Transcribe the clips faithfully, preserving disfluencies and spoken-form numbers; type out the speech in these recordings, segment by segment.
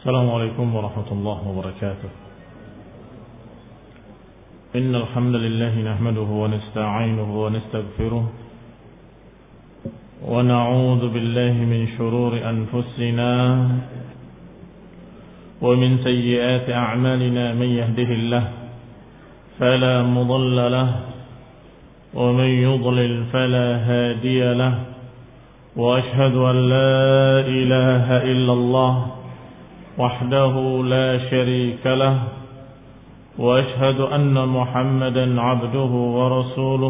السلام عليكم ورحمة الله وبركاته. إن الحمد لله نحمده ونستعينه ونستغفره ونعوذ بالله من شرور أنفسنا ومن سيئات أعمالنا. من يهده الله فلا مضل له ومن يضلل فلا هادي له وأشهد أن لا إله إلا الله وحده لا شريك له وأشهد أن محمدا عبده ورسوله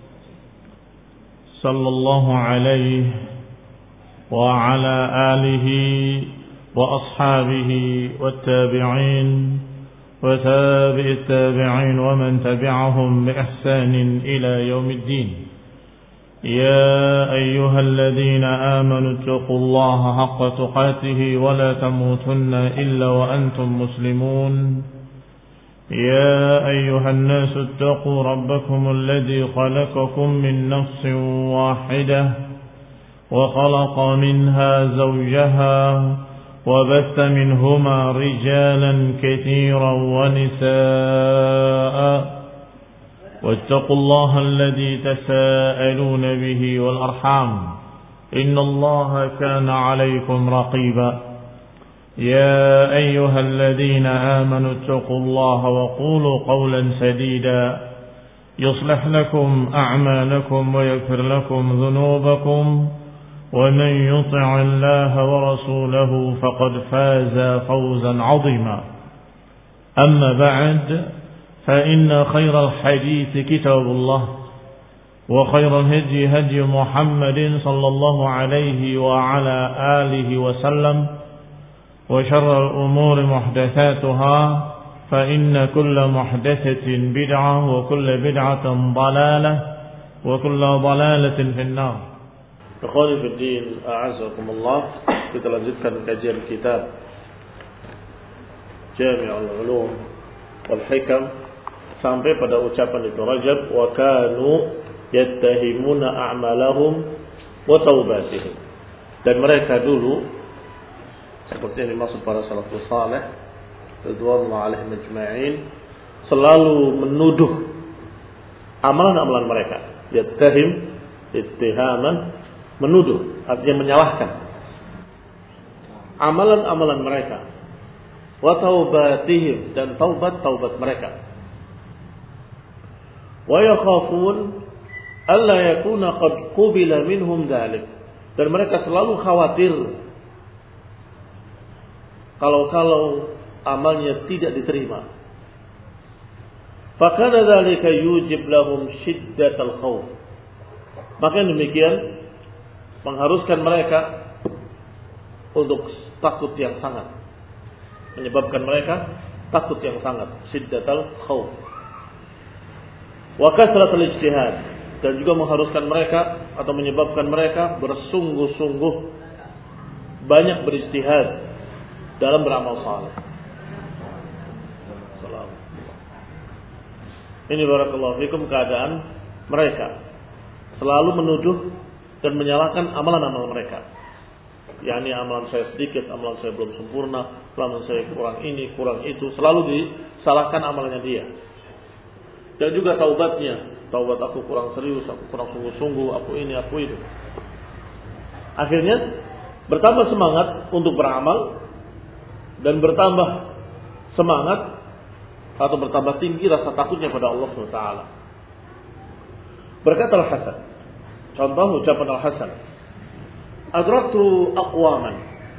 صلى الله عليه وعلى آله وأصحابه والتابعين وتابع التابعين ومن تبعهم بإحسان إلى يوم الدين. يا أيها الذين آمنوا اتقوا الله حق تقاته ولا تموتن إلا وأنتم مسلمون. يا أيها الناس اتقوا ربكم الذي خلقكم من نفس واحدة وخلق منها زوجها وبث منهما رجالا كثيرا ونساء واتقوا الله الذي تساءلون به والأرحام إن الله كان عليكم رقيبا. يا أيها الذين آمنوا اتقوا الله وقولوا قولا سديدا يصلح لكم أعمالكم ويغفر لكم ذنوبكم ومن يطع الله ورسوله فقد فاز فوزا عظيما. أما بعد فإن خير الحديث كتاب الله وخير الهدي هدي محمد صلى الله عليه وعلى آله وسلم وشر الأمور محدثاتها فإن كل محدثة بدعة وكل بدعة ضلالة وكل ضلالة في النار. Ikhwani fi din, a'azzakumullah. Kita lanjutkan kajian kitab Jami'ul Ulum wal Hikam sampai pada ucapan Ibnu Rajab, wa kanu yattahimuna a'malahum wa taubatihim. Dan mereka dulu, seperti yang dimaksud para salafus saleh radhiyallahu alaihim ajma'in, selalu menuduh amalan-amalan mereka. Yattahim, ittihaman, menuduh, artinya menyalahkan amalan-amalan mereka. Wa taubatihim, dan taubat-taubat mereka. Wa yakhafun alla yakuna qad qubila minhum dzalik, dan mereka selalu khawatir kalau-kalau amalnya tidak diterima. Fakana dzalika yujib lahum shiddatal khauf, maka demikian mengharuskan mereka untuk takut yang sangat, menyebabkan mereka takut yang sangat, shiddatal khauf. Wa kasratul ijtihad, dan juga mengharuskan mereka atau menyebabkan mereka bersungguh-sungguh banyak beristihad dalam beramal saleh. Ini barakallahu fikum keadaan mereka, selalu menuduh dan menyalahkan amalan-amalan mereka. yakni amalan saya sedikit, amalan saya belum sempurna, amalan saya kurang ini, kurang itu, selalu disalahkan amalannya dia. Dan juga taubatnya, taubat aku kurang serius, aku kurang sungguh-sungguh, aku ini, aku itu. Akhirnya bertambah semangat untuk beramal dan bertambah semangat atau bertambah tinggi rasa takutnya pada Allah subhanahu wa taala. Berkata Al-Hasan, contoh ucapan Al-Hasan, adraktu aqwaman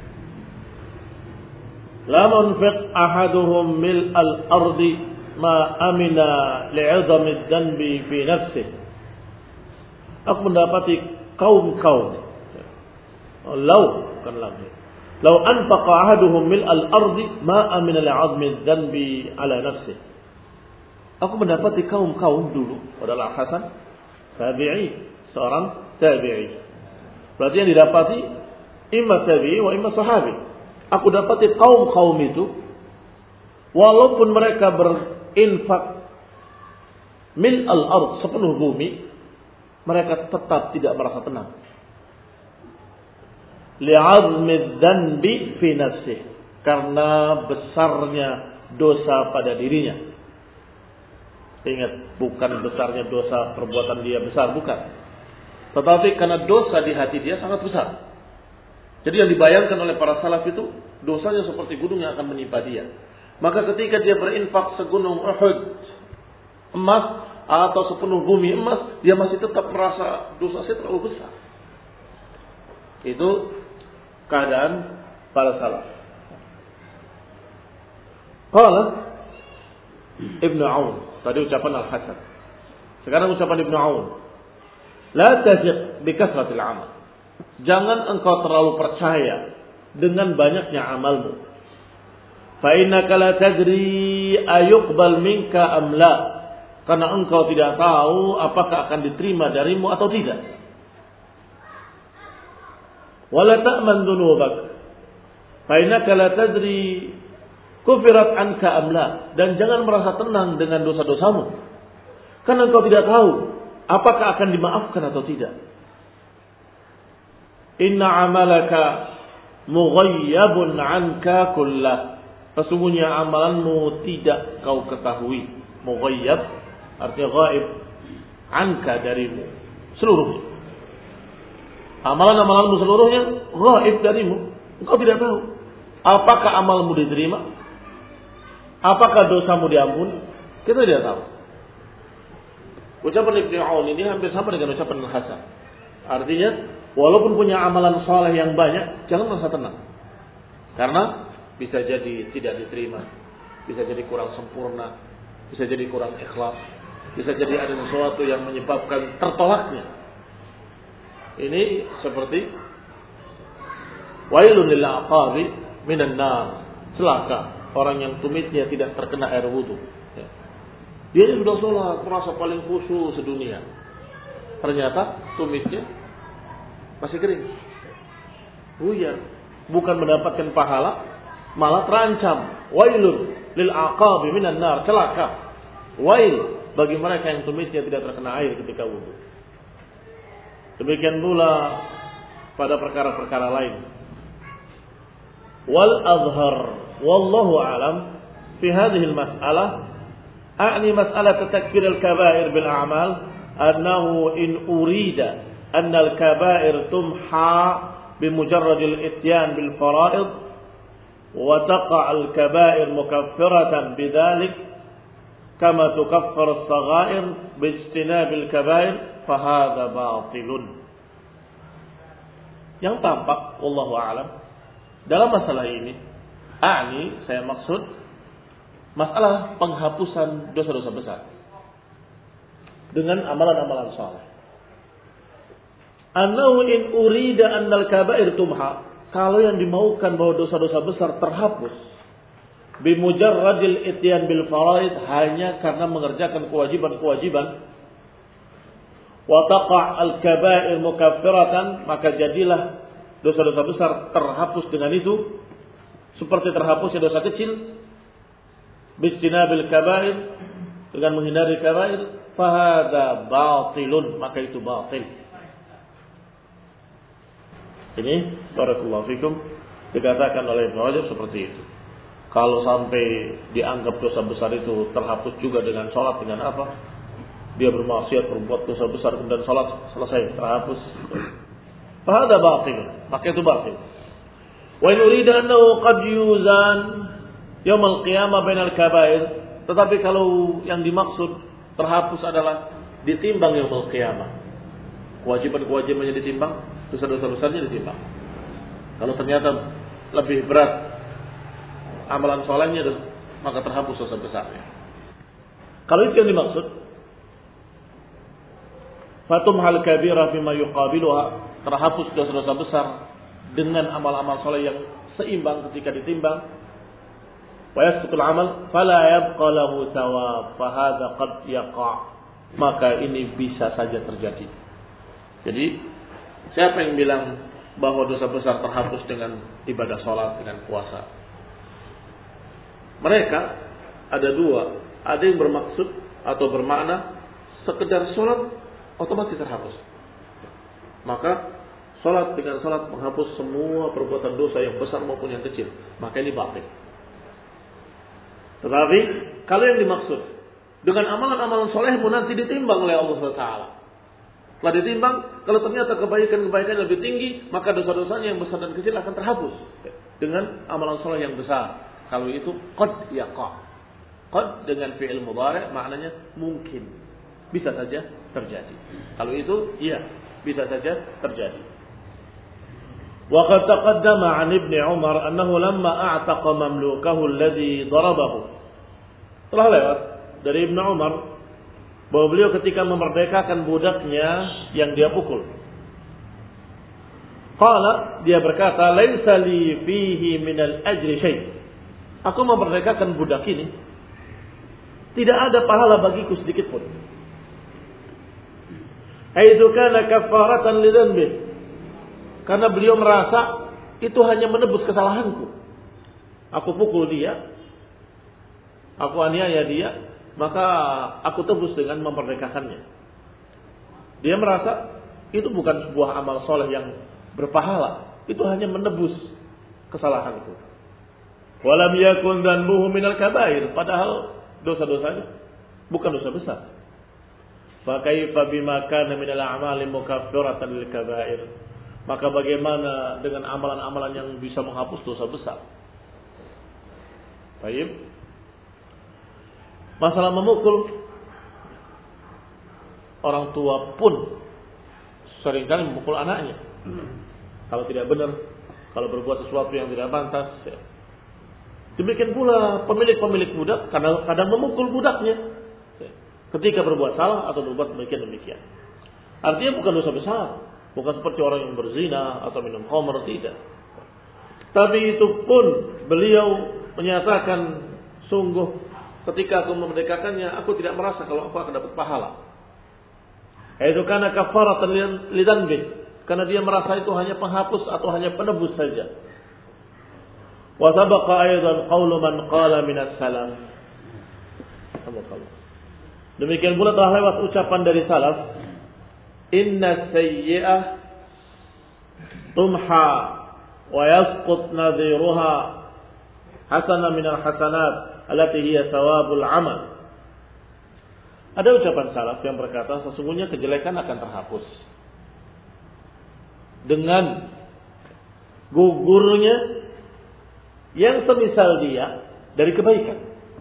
la munfiq ahaduhum mil al-ardi ma amina li'azami ad-danbi fi nafsihi. Aku mendapati kaum-kaum, law kan lagi, law anfaqa ahaduhum mil al-ardi ma amina li'azami ad-danbi ala nafsihi. Aku mendapati kaum-kaum dulu, adalah Hasan tabi'i, seorang tabi'i. Berarti yang didapati imma tabi'i wa imma sahabi. Aku dapati kaum-kaum itu walaupun mereka berinfak mil al-ard, sepenuh bumi, mereka tetap tidak merasa tenang. Li'azmi dzanbi fi nafsihi, karena besarnya dosa pada dirinya. Ingat, bukan besarnya dosa perbuatan dia besar, bukan. Tetapi karena dosa di hati dia sangat besar. Jadi yang dibayangkan oleh para salaf itu dosanya seperti gunung yang akan menimpa dia. Maka ketika dia berinfak segunung Uhud emas atau sepenuh bumi emas, dia masih tetap merasa dosa saya terlalu besar. Itu keadaan para salaf. Qala Ibnu Aun, tadi ucapan Al-Hasan. Sekarang ucapan Ibnu Aun. La taziq bi kasratil amal. Jangan engkau terlalu percaya dengan banyaknya amalmu. Fa innaka la tadri ayuqbal minka am la. Karena engkau tidak tahu apakah akan diterima darimu atau tidak. Wala ta'man dzunubak. Fa innaka la tadri kufirat anka am la. Dan jangan merasa tenang dengan dosa-dosamu. Karena engkau tidak tahu apakah akan dimaafkan atau tidak. Inna amalaka mughayyabun anka kullah. Sesungguhnya amalanmu tidak kau ketahui. Mughayyab artinya ghaib. Anka darimu. Seluruhnya. Amalan-amalanmu seluruhnya ghaib darimu. Engkau tidak tahu. Apakah amalmu diterima? Apakah dosamu diampuni? Kita tidak tahu. Ucapan Ibnu Aun ini hampir sama dengan ucapan Al-Hasan. Artinya, walaupun punya amalan saleh yang banyak, jangan merasa tenang. Karena bisa jadi tidak diterima, bisa jadi kurang sempurna, bisa jadi kurang ikhlas, bisa jadi ada sesuatu yang menyebabkan tertolaknya. Ini seperti wailun lil aqabi minan nar. Celaka orang yang tumitnya tidak terkena air wudu. Dia sudah sholat, merasa paling khusyuk sedunia. Ternyata tumitnya masih kering. Buyar. Bukan mendapatkan pahala, malah terancam. Wailun lil aqabi minan nar. Celaka. Wail bagi mereka yang tumitnya tidak terkena air ketika wudu. Demikian pula pada perkara-perkara lain. Wal azhar wallahu alam fi hadhihi al-mas'alah أعني مسألة تكفير الكبائر بالأعمال أنه إن أريد أن الكبائر تمحى بمجرد الإتيان بالفرائض وتقع الكبائر مكفرة بذلك كما تكفر الصغائر باجتناب الكبائر فهذا باطل. Yang tampak, wallahu a'lam, dalam masalah ini, أعني saya maksud masalah penghapusan dosa-dosa besar dengan amalan-amalan saleh. Annahu in urida annal kaba'ir tumha, kalau yang dimaukan bahwa dosa-dosa besar terhapus bimujarradil ityan bil faraid, hanya karena mengerjakan kewajiban-kewajiban, wa taqa' al kaba'ir mukaffiratan, maka jadilah dosa-dosa besar terhapus dengan itu seperti terhapusnya dosa kecil. Bijtinabil kabair, dengan menghindari kabair, fahada batilun, maka itu batil. Ini barakallahu fikum dikatakan oleh Ibnu Rajab seperti itu. Kalau sampai dianggap dosa besar itu terhapus juga dengan salat, dengan apa? Dia bermaksiat, berbuat dosa besar kemudian salat selesai terhapus. Fahada batil, maka itu batil. Wa in urida annahu qad yuzan Yaumul qiyamah bainal kabair, tetapi kalau yang dimaksud terhapus adalah ditimbang yaumul qiyamah. Kewajiban-kewajibannya ditimbang, dosa-dosa besarnya ditimbang. Kalau ternyata lebih berat amalan solehnya, maka terhapus dosa besarnya. Kalau itu yang dimaksud, fatumhal kabira fima yuqabiluha, terhapus dosa-dosa besar dengan amal-amal soleh yang seimbang ketika ditimbang. Wa yasqutul amal fala yabqa lahu thawab fa hadza qad yaqa, maka ini bisa saja terjadi. Jadi siapa yang bilang bahwa dosa besar terhapus dengan ibadah salat, dengan puasa? Mereka ada dua, ada yang bermaksud atau bermakna sekedar salat otomatis terhapus. Maka salat dengan salat menghapus semua perbuatan dosa yang besar maupun yang kecil, maka ini batil. Tetapi kalau yang dimaksud dengan amalan-amalan solehmu nanti ditimbang oleh Allah subhanahu wa taala. Setelah ditimbang, kalau ternyata kebaikan-kebaikan lebih tinggi, maka dosa-dosanya yang besar dan kecil akan terhapus dengan amalan soleh yang besar. Kalau itu qad yaqa. Qad dengan fi'il mudhari' maknanya mungkin, bisa saja terjadi. Kalau itu iya, bisa saja terjadi. Wa qad taqaddama 'an Ibnu Umar annahu lamma a'taqa mamlukahu alladhi darabahu. Telah lewat dari Ibnu Umar bahwa beliau ketika memerdekakan budaknya yang dia pukul. Qala, dia berkata, "Laisa li fihi min al-ajri syai'." Aku memerdekakan budak ini, tidak ada pahala bagiku sedikit pun. Haitsu kana kafaratan li dzanbi. Karena beliau merasa itu hanya menebus kesalahanku. Aku pukul dia, aku aniaya dia, maka aku tebus dengan memperdekakannya. Dia merasa itu bukan sebuah amal soleh yang berpahala, itu hanya menebus kesalahanku. Walam yakun dzanbuhu minal kabair, padahal dosa-dosanya bukan dosa besar. Fa kaifa bima kana minal a'mali mukaffiratan lil kabair. Maka bagaimana dengan amalan-amalan yang bisa menghapus dosa besar? Baik. Masalah memukul, orang tua pun seringkali memukul anaknya. Kalau tidak benar, kalau berbuat sesuatu yang tidak pantas. Demikian pula pemilik-pemilik budak kadang, kadang memukul budaknya ketika berbuat salah atau berbuat demikian demikian. Artinya bukan dosa besar. Bukan seperti orang yang berzina atau minum khamr, tidak. Tapi itu pun beliau menyatakan, sungguh ketika aku memerdekakannya, aku tidak merasa kalau aku akan dapat pahala. Itu karena kafaratan lidzanbi, karena dia merasa itu hanya penghapus atau hanya penebus saja. Wa sabaqa aidan qaulu man qala minas salam. Demikian pula telah lewat ucapan dari salaf, inna sayyi'ah tumha wa yasqut nadhiruha hasana minal hasanat allati hiya thawabul amal. Ada ucapan salaf yang berkata sesungguhnya kejelekan akan terhapus dengan gugurnya yang semisal dia dari kebaikan.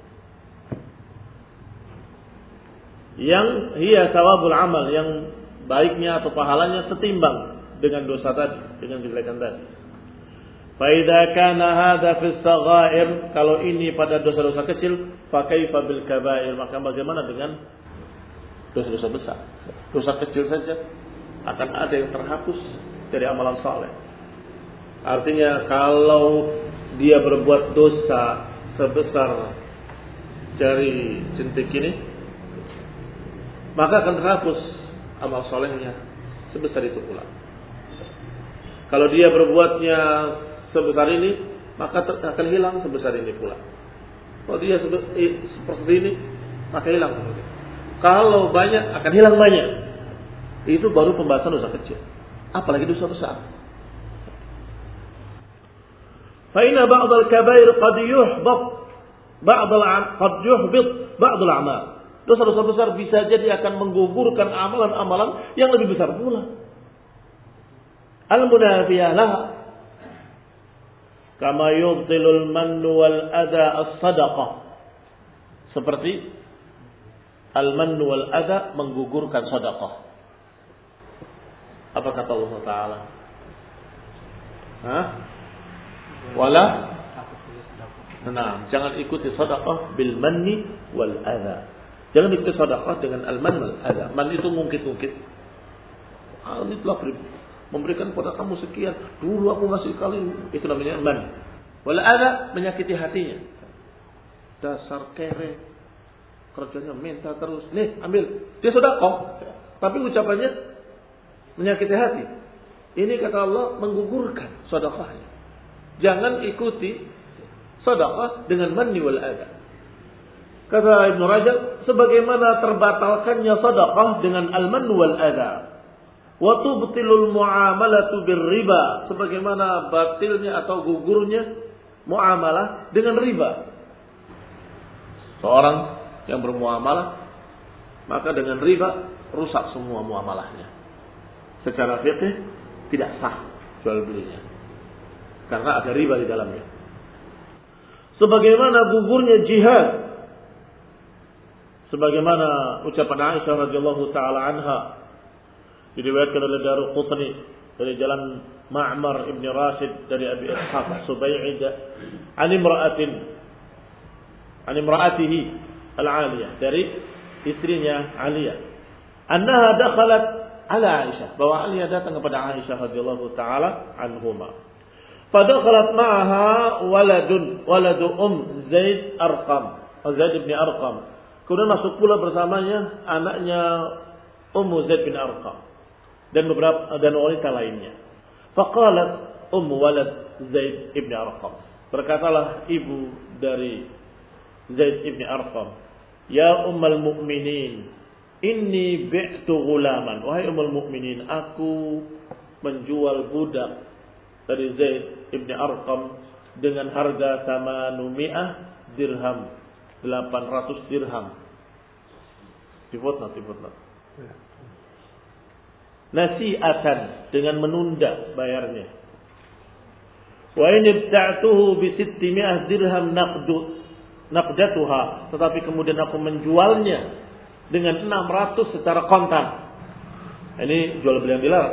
Yang hiya thawabul amal, yang baiknya atau pahalanya setimbang dengan dosa tadi, dengan kejelekan tadi. Fa idza kana hadza fi as-saghair, kalau ini pada dosa-dosa kecil, fa kaifa bil kabair, maka bagaimana dengan dosa-dosa besar? Dosa kecil saja akan ada yang terhapus dari amalan saleh. Artinya kalau dia berbuat dosa sebesar jari jentik ini, maka akan terhapus amal solehnya sebesar itu pula. Kalau dia berbuatnya sebesar ini, maka akan hilang sebesar ini pula. Kalau dia seperti ini, maka hilang seperti ini. Kalau banyak, akan hilang banyak. Itu baru pembahasan dosa kecil. Apalagi dosa besar. Fa inna ba'd al-kabair qad yuhbat ba'd al-qad yuhbit ba'd al-a'mal. Dosa-dosa besar bisa jadi akan menggugurkan amalan-amalan yang lebih besar pula. Al-munafiyah laha. Kama yubtilul mannu wal adha as-sadaqah. Seperti al-mannu wal adha menggugurkan sedekah. Apa kata Allah Taala? Hah? Wala Nah, jangan ikuti sedekah bil manni wal adha. Jangan ikuti sedekah dengan al-man wal adha. Man itu ngungkit-ngungkit. Ah, ini telah memberikan kepada kamu sekian. Dulu aku ngasih kalian. Itu namanya man. Wal adha menyakiti hatinya. Dasar kere. Kerjanya minta terus. Nih, ambil. Dia sedekah. Tapi ucapannya menyakiti hati. Ini kata Allah menggugurkan sedekahnya. Jangan ikuti sedekah dengan manni wal adha. Kata Ibnu Rajab, sebagaimana terbatalkannya sedekah dengan al-mann wal adha. Wa tubtilul muamalatu birriba, sebagaimana batilnya atau gugurnya muamalah dengan riba. Seorang yang bermuamalah maka dengan riba rusak semua muamalahnya. Secara fikih tidak sah jual belinya karena ada riba di dalamnya. Sebagaimana gugurnya jihad, sebagaimana ucapan Aisyah radhiyallahu taala anha diriwayatkan oleh Daruqutni dari jalan Ma'mar ibn Rashid dari Abi Ishaq Subay'id an imra'atin an imra'atihi al-'aliyah, dari istrinya Aliyah, annaha dakhalat ala Aisyah, bahwa Aliyah datang kepada Aisyah radhiyallahu taala anhuma. Fadakhalat ma'aha waladun waladu um Zaid Arqam, Zaid bin Arqam. Kemudian masuk pula bersamanya anaknya Ummu Zaid bin Arqam dan beberapa dan wanita lainnya. Faqalat Ummu walad Zaid bin Arqam, berkatalah ibu dari Zaid bin Arqam, ya ummul mukminin, inni bi'tu ghulaman, wahai ummul mukminin, aku menjual budak dari Zaid bin Arqam dengan harga tamanumi'ah dirham, delapan ratus dirham. Difotnot, difotnot. Nasi'atan, dengan menunda bayarnya. Wa in ibta'tuhu bi sittimi'ah dirham naqdu naqdatuha, tetapi kemudian aku menjualnya dengan enam ratus secara kontan. Ini jual beli yang dilarang.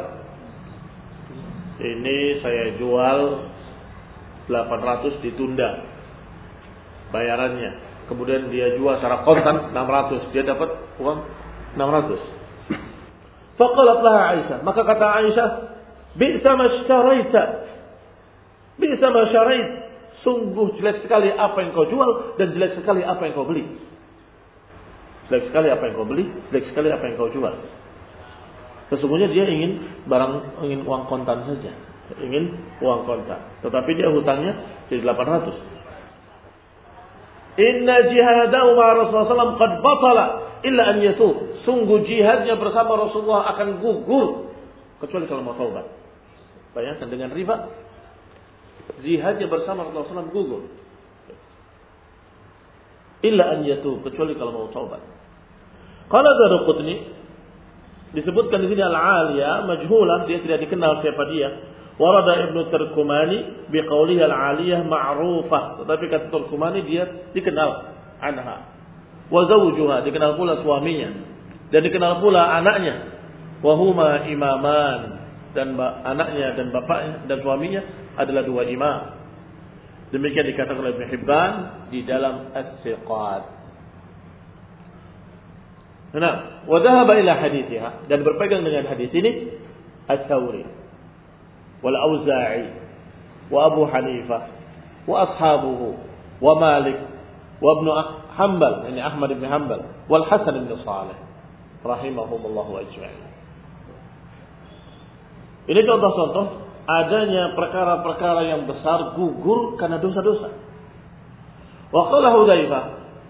Ini saya jual delapan ratus ditunda bayarannya. Kemudian dia jual secara kontan enam ratus, dia dapat uang enam ratus. Faqalat laha Aisyah, maka kata Aisyah, bi'sa ma syaraita, bi'sa ma syarait, sungguh jelek sekali apa yang kau jual dan jelek sekali apa yang kau beli. Jelek sekali apa yang kau beli, jelek sekali apa yang kau jual. Sesungguhnya dia ingin barang, ingin uang kontan saja, ingin uang kontan, tetapi dia hutangnya jadi delapan ratus. Inna jihadahu ma Rasulullah sallallahu alaihi wasallam qad batala illa an yatub. Sungguh jihadnya bersama Rasulullah akan gugur kecuali kalau mau taubat. Bayangkan dengan riba, jihadnya bersama Rasulullah sallallahu alaihi wasallam gugur. Illa an yatub, kecuali kalau mau taubat. Qala Daruqutni, disebutkan di sini al-'aliyah majhulan, dia tidak dikenal siapa dia. Warada Ibnu Turkumani biqaulihi al-'aliyah ma'rufah, tetapi kata Turkumani dia dikenal anha. Wa zawjuha, dikenal pula suaminya, dan dikenal pula anaknya. Wa huma imaman, dan anaknya dan bapaknya dan suaminya adalah dua imam. Demikian dikatakan oleh Ibnu Hibban di dalam As-Siqat. Nah, wa dhahaba ila hadithiha, dan berpegang dengan hadis ini Ats-Tsauri wal Auza'i wa Abu Hanifah wa ashabuhu wa Malik wa Ibnu Hanbal, ini Ahmad bin Hanbal, wal Hasan bin Shalih rahimahumullahu ajma'in. Ini contoh-contoh adanya perkara-perkara yang besar gugur karena dosa-dosa. Wa qala Hudzaifah,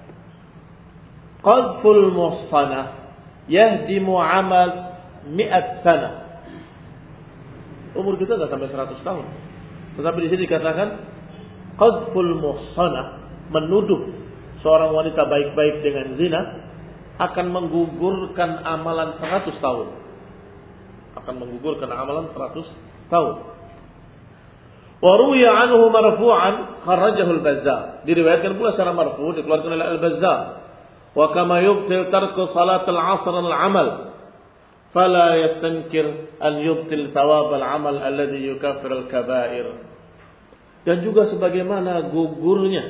qadful muhsanah yahdimu amal mi'at sana. Umur kita enggak sampai seratus tahun. Tetapi di sini dikatakan qadful muhsanah, menuduh seorang wanita baik-baik dengan zina akan menggugurkan amalan seratus tahun. Akan menggugurkan amalan seratus tahun. Wa ruwiya anhu marfu'an kharrajahu al-Bazzar. Diriwayatkan pula secara marfu', dikeluarkan oleh al-Bazzar. Wa kama yubtil tarku salat al-'asr al-'amal fala yastankir an yubtil thawab al-'amal alladhi yukaffir al-kaba'ir. Dan juga sebagaimana gugurnya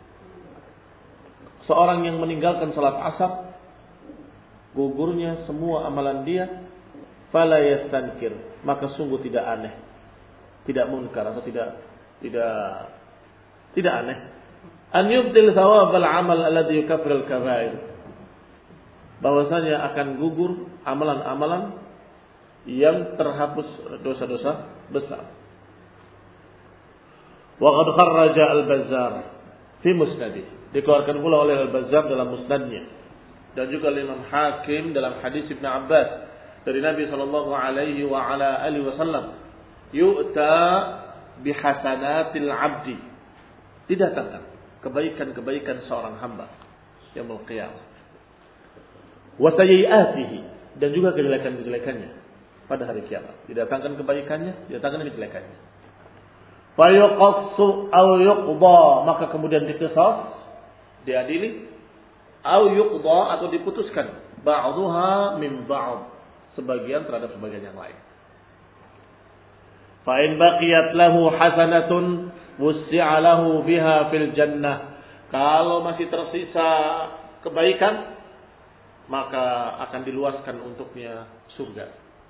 seorang yang meninggalkan salat asar, gugurnya semua amalan dia, fala yastankir, maka sungguh tidak aneh, tidak munkar atau tidak tidak tidak aneh, an yubtil thawab al-amal alladhi yukaffir al-kaba'ir, bahwasanya akan gugur amalan-amalan yang terhapus dosa-dosa besar. Wa qad kharraja al-Bazzar fi musnadih, dikeluarkan pula oleh al-Bazzar dalam musnadnya, dan juga Imam Hakim dalam hadis Ibnu Abbas dari Nabi sallallahu alaihi wa ala alihi wasallam, yu'ta bihasanatil 'abdi. Didatangkan kebaikan-kebaikan seorang hamba yaumul qiyamah. Wa sayyi'atihi, dan juga kejelekan-kejelekannya pada hari kiamat. Didatangkan kebaikannya, didatangkan kejelekannya. Fa yuqassu aw yuqda, maka kemudian diqisas, diadili, aw yuqda, atau diputuskan, ba'dhuha min ba'd, sebagian terhadap sebagian yang lain. Fa in baqiyat lahu hasanatun wussi'a lahu biha fil jannah. Kalau masih tersisa kebaikan, maka akan diluaskan untuknya surga.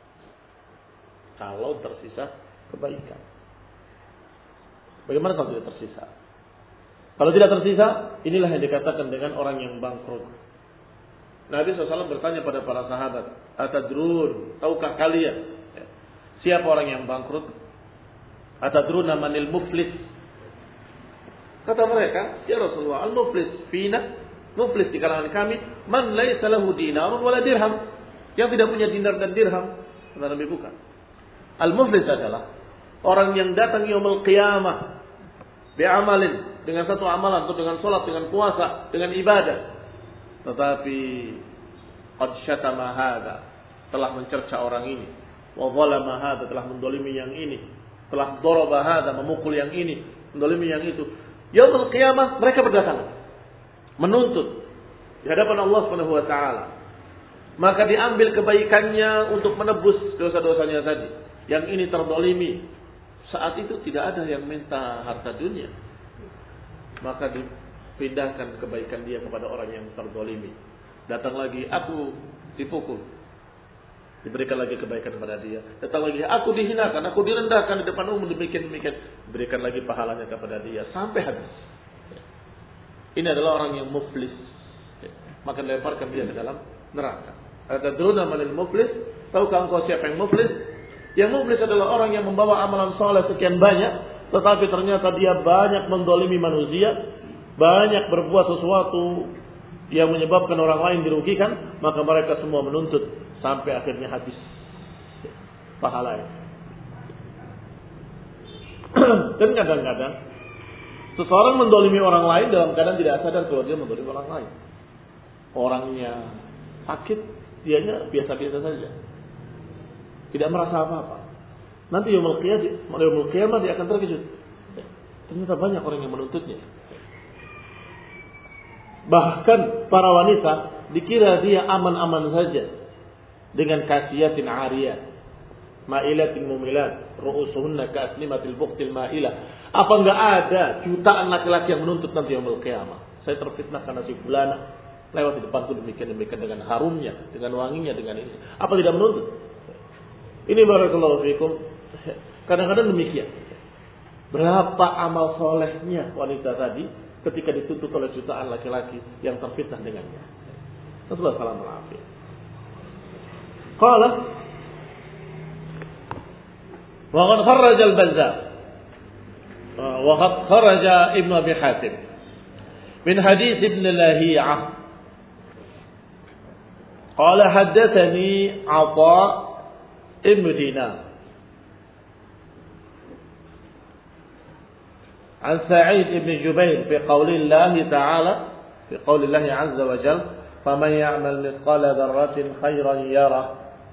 Kalau tersisa kebaikan. Bagaimana kalau tidak tersisa? Kalau tidak tersisa, inilah yang dikatakan dengan orang yang bangkrut. Nabi shallallahu alaihi wasallam bertanya pada para sahabat, atadrun, tahukah kalian siapa orang yang bangkrut? Atadruna manil muflis? Kata mereka, ya Rasulullah, al-muflis fina, muflis di kalangan kami, man laisa lahu dinarun wala dirham, yang tidak punya dinar dan dirham. Kata Nabi, bukan. Al-muflis adalah orang yang datang yaumul qiyamah bi'amalin, dengan satu amalan, atau dengan salat, dengan puasa, dengan ibadah, tetapi qad syatama hadza, telah mencerca orang ini, wa zalama hadza, telah mendolimi yang ini, telah daraba hadza, memukul yang ini, mendolimi yang itu. Yaumul qiyamah mereka berdatangan menuntut di hadapan Allah Subhanahu wa taala. Maka diambil kebaikannya untuk menebus dosa-dosanya tadi. Yang ini terdolimi. Saat itu tidak ada yang minta harta dunia. Maka dipindahkan kebaikan dia kepada orang yang terdolimi. Datang lagi, aku dipukul. Diberikan lagi kebaikan kepada dia. Datang lagi, aku dihinakan, aku direndahkan di depan umum, demikian-demikian. Berikan lagi pahalanya kepada dia. Sampai habis. Ini adalah orang yang muflis. Maka dilemparkan dia ke dalam neraka. Atadruna manil muflis? Tahukah engkau siapa yang muflis? Yang muflis adalah orang yang membawa amalan soleh sekian banyak, tetapi ternyata dia banyak mendolimi manusia, banyak berbuat sesuatu yang menyebabkan orang lain dirugikan, maka mereka semua menuntut sampai akhirnya habis pahalanya. Dan kadang-kadang seseorang mendolimi orang lain dalam keadaan tidak sadar kalau dia mendolimi orang lain. Orangnya sakit, dianya biasa-biasa saja, tidak merasa apa-apa. Nanti yaumul qiyamah, yaumul qiyamah dia akan terkejut. Ternyata banyak orang yang menuntutnya. Bahkan para wanita dikira dia aman-aman saja dengan kasiyatin ariyah, ma'ilatin mumilat, ru'usuhunna ka'asnimatil buqtil ma'ilah. Apa enggak ada jutaan laki-laki yang menuntut nanti yaumul qiyamah? Saya terfitnah karena si fulana lewat di depanku demikian-demikian, dengan harumnya, dengan wanginya, dengan ini. Apa tidak menuntut? Ini barakallahu fikum. Kadang-kadang demikian. Berapa amal solehnya wanita tadi ketika dituntut oleh jutaan laki-laki yang terfitnah dengannya. Rasulullah sallallahu alaihi wasallam. Qala wa qad kharaja al-Bazzar wa qad kharaja Ibnu Abi Hatim min hadits Ibn Lahiyah qala haddatsani Atha ibn Dinar عن سعيد بن جبير في قول الله تعالى في قول الله عز وجل فمن يعمل مثقال ذرة خيرا يره.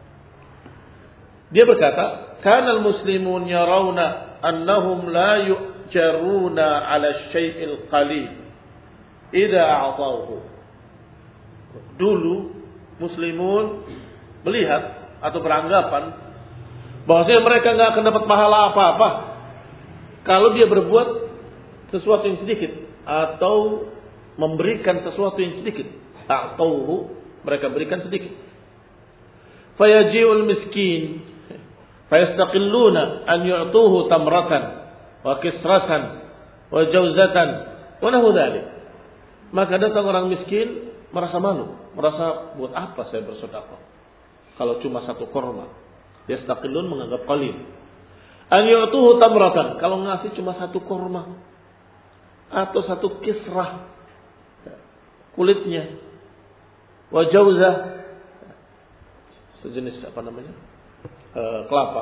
Dia berkata, "Kana al-muslimun yarawna annahum la yu'jaruna 'ala asy-syai'il qalil idza a'tawhu." Dulu muslimun melihat atau beranggapan bahwasanya mereka enggak akan dapat pahala apa-apa kalau dia berbuat sesuatu yang sedikit atau memberikan sesuatu yang sedikit. A'tauhu, mereka berikan sedikit. Fayaji'ul miskin fayastaqilluna an yu'tuhu tamratan wa kisratan wa jawzatan wa nahu dzalik. Maka datang orang miskin merasa malu, merasa buat apa saya bersedekah kalau cuma satu korma. Yastaqillun menganggap qalil. An yu'tuhu tamratan, kalau ngasih cuma satu korma atau satu kisrah kulitnya, wa jawzah, sejenis apa namanya? E, kelapa.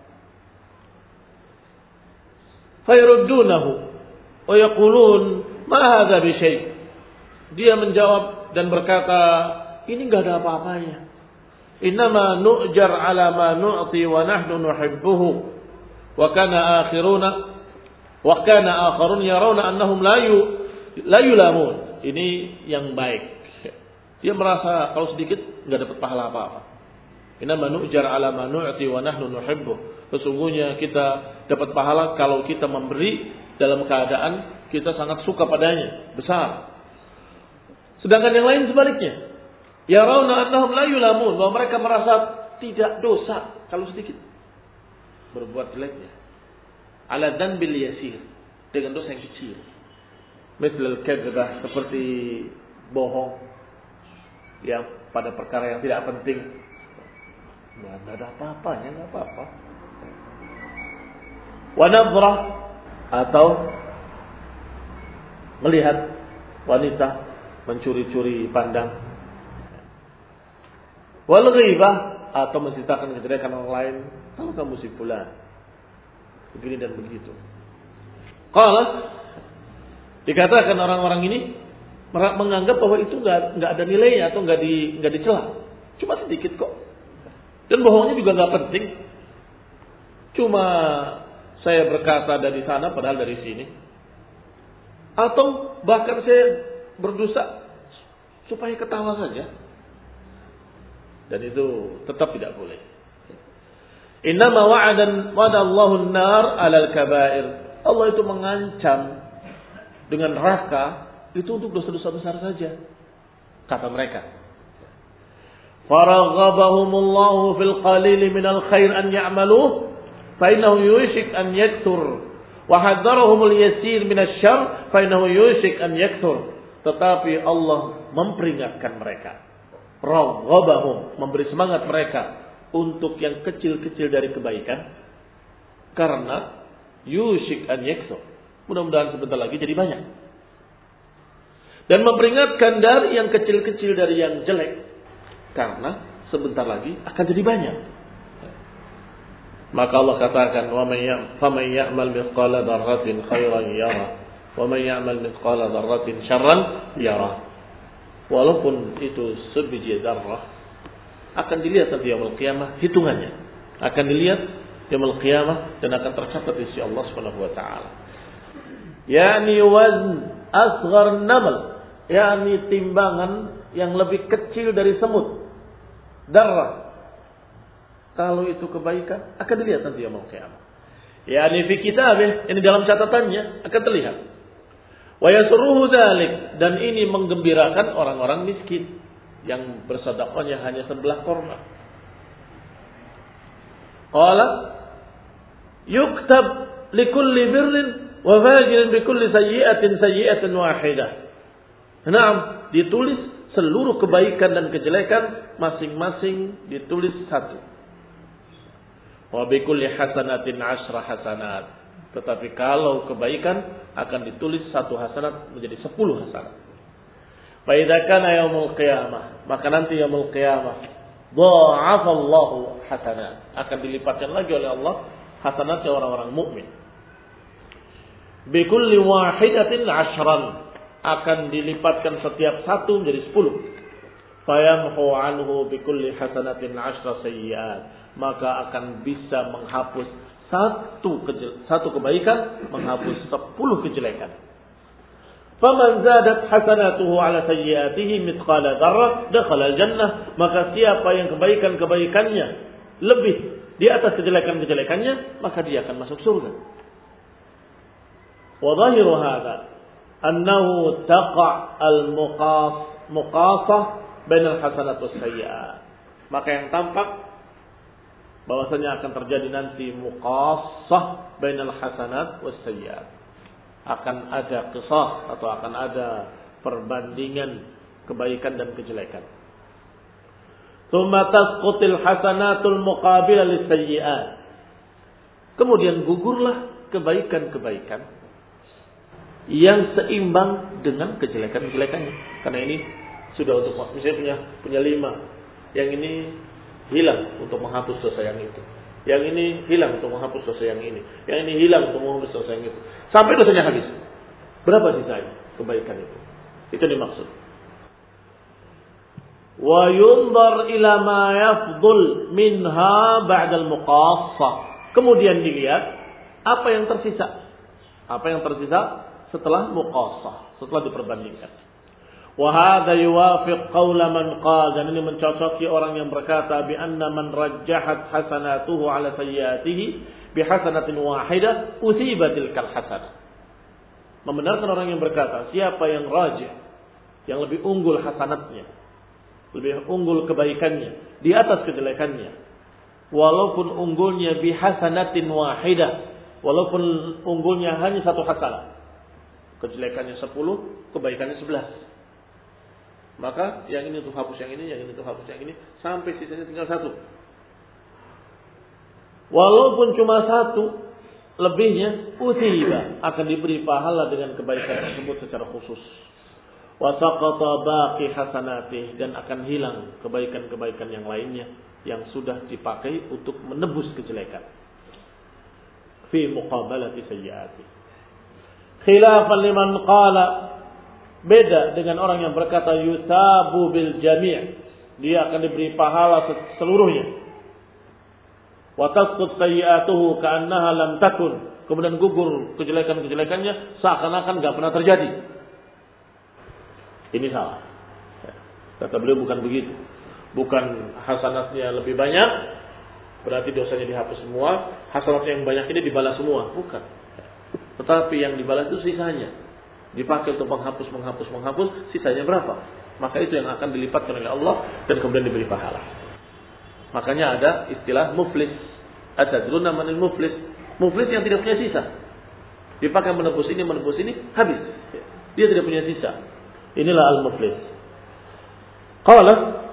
Fayaruddunahu wa yaqulun ma hadza bi syai'. Dia menjawab dan berkata, ini enggak ada apa-apanya. Innama nu'jar ala ma nu'ti wa nahnu nuhibbuhu. Wa kana akhiruna wa kana akharun yarawna annahum la yu la yulamun. Ini yang baik. Dia merasa kalau sedikit enggak dapat pahala apa-apa. Innama nu'jar ala ma nu'ti wa nahnu nuhibbuhu. Sesungguhnya kita dapat pahala kalau kita memberi dalam keadaan kita sangat suka padanya, besar. Sedangkan yang lain sebaliknya. Ya rauna annahum la yulamun, bahwa mereka merasa tidak dosa kalau sedikit berbuat jeleknya. Ala dzanbil yasir, dengan dosa yang kecil. Misal kadzbah, seperti bohong yang pada perkara yang tidak penting. Enggak ada apa-apanya, enggak apa-apa. Wa nadhrah, atau melihat wanita mencuri-curi pandang. Wal ghibah, atau menceritakan kejelekan orang lain. Tahu kamu si fulan begini dan begitu. Qala, dikatakan orang-orang ini menganggap bahwa itu enggak enggak ada nilainya atau enggak di enggak dicela. Cuma sedikit kok. Dan bohongnya juga enggak penting. Cuma saya berkata dari sana padahal dari sini. Atau bahkan saya berdosa supaya ketawa saja. Dan itu tetap tidak boleh. Innama wa'adan wa'adallahu an-nar 'alal kaba'ir. Allah itu mengancam dengan neraka itu untuk dosa-dosa besar saja, kata mereka. Faraghabahumullahu fil qalil minal khair an ya'maluhu fa innahu yushik an yakthur wa hadzarahumul yasir minasy syarr fa innahu yushik an yakthur. Tetapi Allah memperingatkan mereka. Raghabahum, memberi semangat mereka untuk yang kecil-kecil dari kebaikan, karena yushik an yakthur, mudah-mudahan sebentar lagi jadi banyak. Dan memperingatkan dari yang kecil-kecil dari yang jelek, karena sebentar lagi akan jadi banyak. Maka Allah katakan, wa man ya'mal mithqala dzarratin khairan yarah wa man ya'mal mithqala dzarratin syarran yarah. Walaupun itu sebiji dzarrah, akan dilihat nanti yaumul qiyamah hitungannya. Akan dilihat yaumul qiyamah dan akan tercatat di sisi Allah Subhanahu wa taala. Yani wazn asghar namal, yani timbangan yang lebih kecil dari semut. Darrah. Kalau itu kebaikan akan dilihat nanti yaumul qiyamah. Yani fi kitabih, ini dalam catatannya akan terlihat. Wa yasruhu dzalik, dan ini menggembirakan orang-orang miskin yang bersedekahnya hanya sebelah korma. Qala yuktab likulli birrin wa fajirin bikulli sayyi'atin sayyi'atan wahidah. Naam, ditulis seluruh kebaikan dan kejelekan masing-masing ditulis satu. Wa bikulli hasanatin asyra hasanat. Tetapi kalau kebaikan akan ditulis satu hasanat menjadi sepuluh hasanat. Fa idza kana yaumul qiyamah, maka nanti yaumul qiyamah dha'afa Allahu hasanat, akan dilipatkan lagi oleh Allah hasanatnya orang-orang mukmin. Bi kulli wahidatin asyran, akan dilipatkan setiap satu menjadi sepuluh. Fayamhu anhu bi kulli hasanatin asyra sayyi'at, maka akan bisa menghapus Satu, kejel, satu kebaikan menghapus sepuluh kejelekan. Faman zadat hasanatuhu ala sayyiatihi mithqala dzarrah dakhala al-jannah, maka siapa yang kebaikan-kebaikannya lebih di atas kejelekan-kejelekannya, maka dia akan masuk surga. Wa dhahiru hadha annahu taqa' al-muqasah bainal hasanat was sayyi'at. Maka yang tampak bahwasanya akan terjadi nanti muqassah bainal hasanat was sayyiat. Akan ada qisas atau akan ada perbandingan kebaikan dan kejelekan. Tsumma tasqutul hasanatul muqabilah lis sayyiat. Kemudian gugurlah kebaikan-kebaikan yang seimbang dengan kejelekan-kejelekannya. Karena ini sudah untuk misalnya punya punya lima. Yang ini hilang untuk menghapus dosa yang itu. Yang ini hilang untuk menghapus dosa yang ini. Yang ini hilang untuk menghapus dosa yang itu. Sampai dosanya habis. Berapa sisanya kebaikan itu? Itu dimaksud. Wa yunzar ila ma yafdul minha ba'da al-muqassah. Kemudian dilihat apa yang tersisa. Apa yang tersisa setelah muqassah, setelah diperbandingkan. Wa hadha yuwafiq qaula man qala, dan ini mencocoki orang yang berkata bi anna man rajjahat hasanatuhu ala sayyiatihi bi hasanatin wahidah usiba tilkal hasanah. Membenarkan orang yang berkata, siapa yang rajih, yang lebih unggul hasanatnya, lebih unggul kebaikannya di atas kejelekannya, walaupun unggulnya bi hasanatin wahidah, walaupun unggulnya hanya satu hasanah, kejelekannya sepuluh, kebaikannya sebelas. Maka yang ini tuh hapus yang ini, yang ini tuh hapus yang ini, sampai sisanya tinggal satu. Walaupun cuma satu, lebihnya utiba, akan diberi pahala dengan kebaikan tersebut secara khusus. Wa saqata baqi hasanatih, dan akan hilang kebaikan-kebaikan yang lainnya yang sudah dipakai untuk menebus kejelekan. Fi muqabalati sayyiati. Khilafan liman qala, beda dengan orang yang berkata yusabu bil jami', dia akan diberi pahala seluruhnya. Wa tasqut sayyi'atuhu ka'annaha lam takun, kemudian gugur kejelekan-kejelekannya seakan-akan enggak pernah terjadi. Ini salah. Kata beliau bukan begitu. Bukan hasanatnya lebih banyak berarti dosanya dihapus semua, hasanatnya yang banyak ini dibalas semua, bukan. Tetapi yang dibalas itu sisanya, dipakai untuk menghapus, menghapus, menghapus, sisanya berapa? Maka itu yang akan dilipatkan oleh Allah dan kemudian diberi pahala. Makanya ada istilah muflis. Atadruna manil muflis? Muflis yang tidak punya sisa. Dipakai menebus ini, menebus ini, habis. Dia tidak punya sisa. Inilah al-muflis. Qala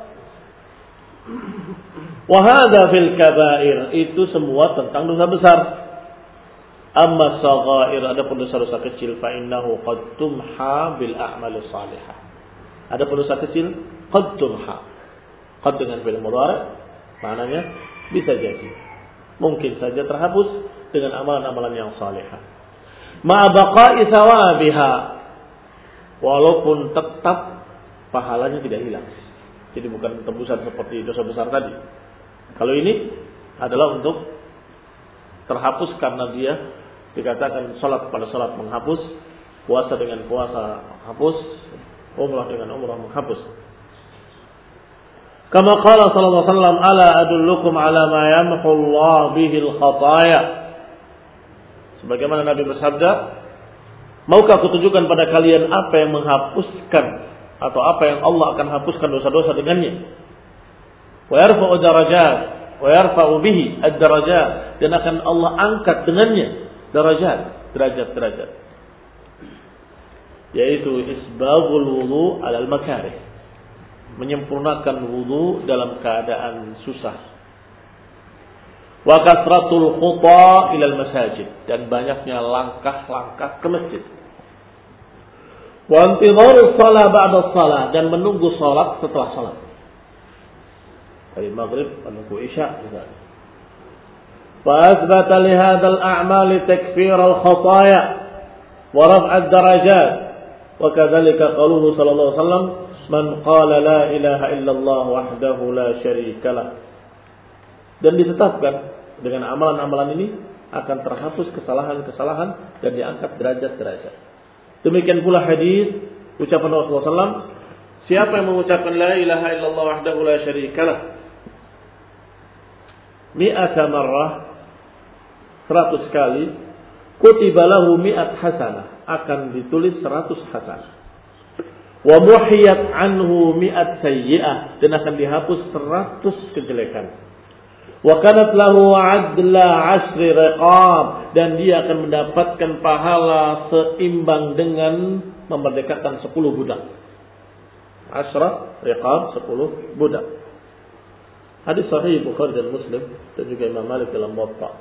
wa hadha fil kabair, itu semua tentang dosa besar. Amma saghair, adapun dosa-dosa kecil, fa innahu qad tumha bil a'mal salihah. Adapun dosa kecil qad tumha. Qad dengan fi'il mudhari' maknanya bisa jadi, mungkin saja terhapus dengan amalan-amalan yang salihah. Ma baqa'i thawabiha, walaupun tetap pahalanya tidak hilang. Jadi bukan tebusan seperti dosa besar tadi. Kalau ini adalah untuk terhapus karena dia dikatakan salat pada salat menghapus, puasa dengan puasa menghapus, umrah dengan umrah menghapus. Kama qala sallallahu alaihi wasallam, ala adullukum ala ma yamhu Allah bihi al-khataya. Sebagaimana Nabi bersabda, maukah aku tunjukkan pada kalian apa yang menghapuskan atau apa yang Allah akan hapuskan dosa-dosa dengannya. Wa yarfa'u darajat, wa yarfa'u bihi ad-darajat, dan akan Allah angkat dengannya darajat, derajat-derajat. Yaitu isbagul wudu 'alal makarih, menyempurnakan wudu dalam keadaan susah. Wa kasratul khuta ilal masajid, dan banyaknya langkah-langkah ke masjid. Wa intidharus shalah ba'da shalah, dan menunggu salat setelah salat. Dari maghrib menunggu isya misalnya. Fa asbata li hadzal a'mal takfir al-khataya wa raf' ad-darajat. Wa kadzalika qauluhu sallallahu alaihi wasallam, man qala la ilaha illallah wahdahu la syarika lah. Dan ditetapkan dengan amalan-amalan ini akan terhapus kesalahan-kesalahan dan diangkat derajat-derajat. Demikian pula hadis ucapan Rasulullah sallallahu alaihi wasallam, siapa yang mengucapkan la ilaha illallah wahdahu la syarika lah mi'ata marrah, seratus kali, kutiba lahu mi'at hasanah, akan ditulis seratus hasanah. Wa muhiyat anhu mi'at sayyi'ah, dan akan dihapus seratus kejelekan. Wa kanat lahu adla asri riqab, dan dia akan mendapatkan pahala seimbang dengan memerdekakan sepuluh budak. Asra riqab, sepuluh budak. Hadis sahih Bukhari dan Muslim, dan juga Imam Malik dalam Muwatta.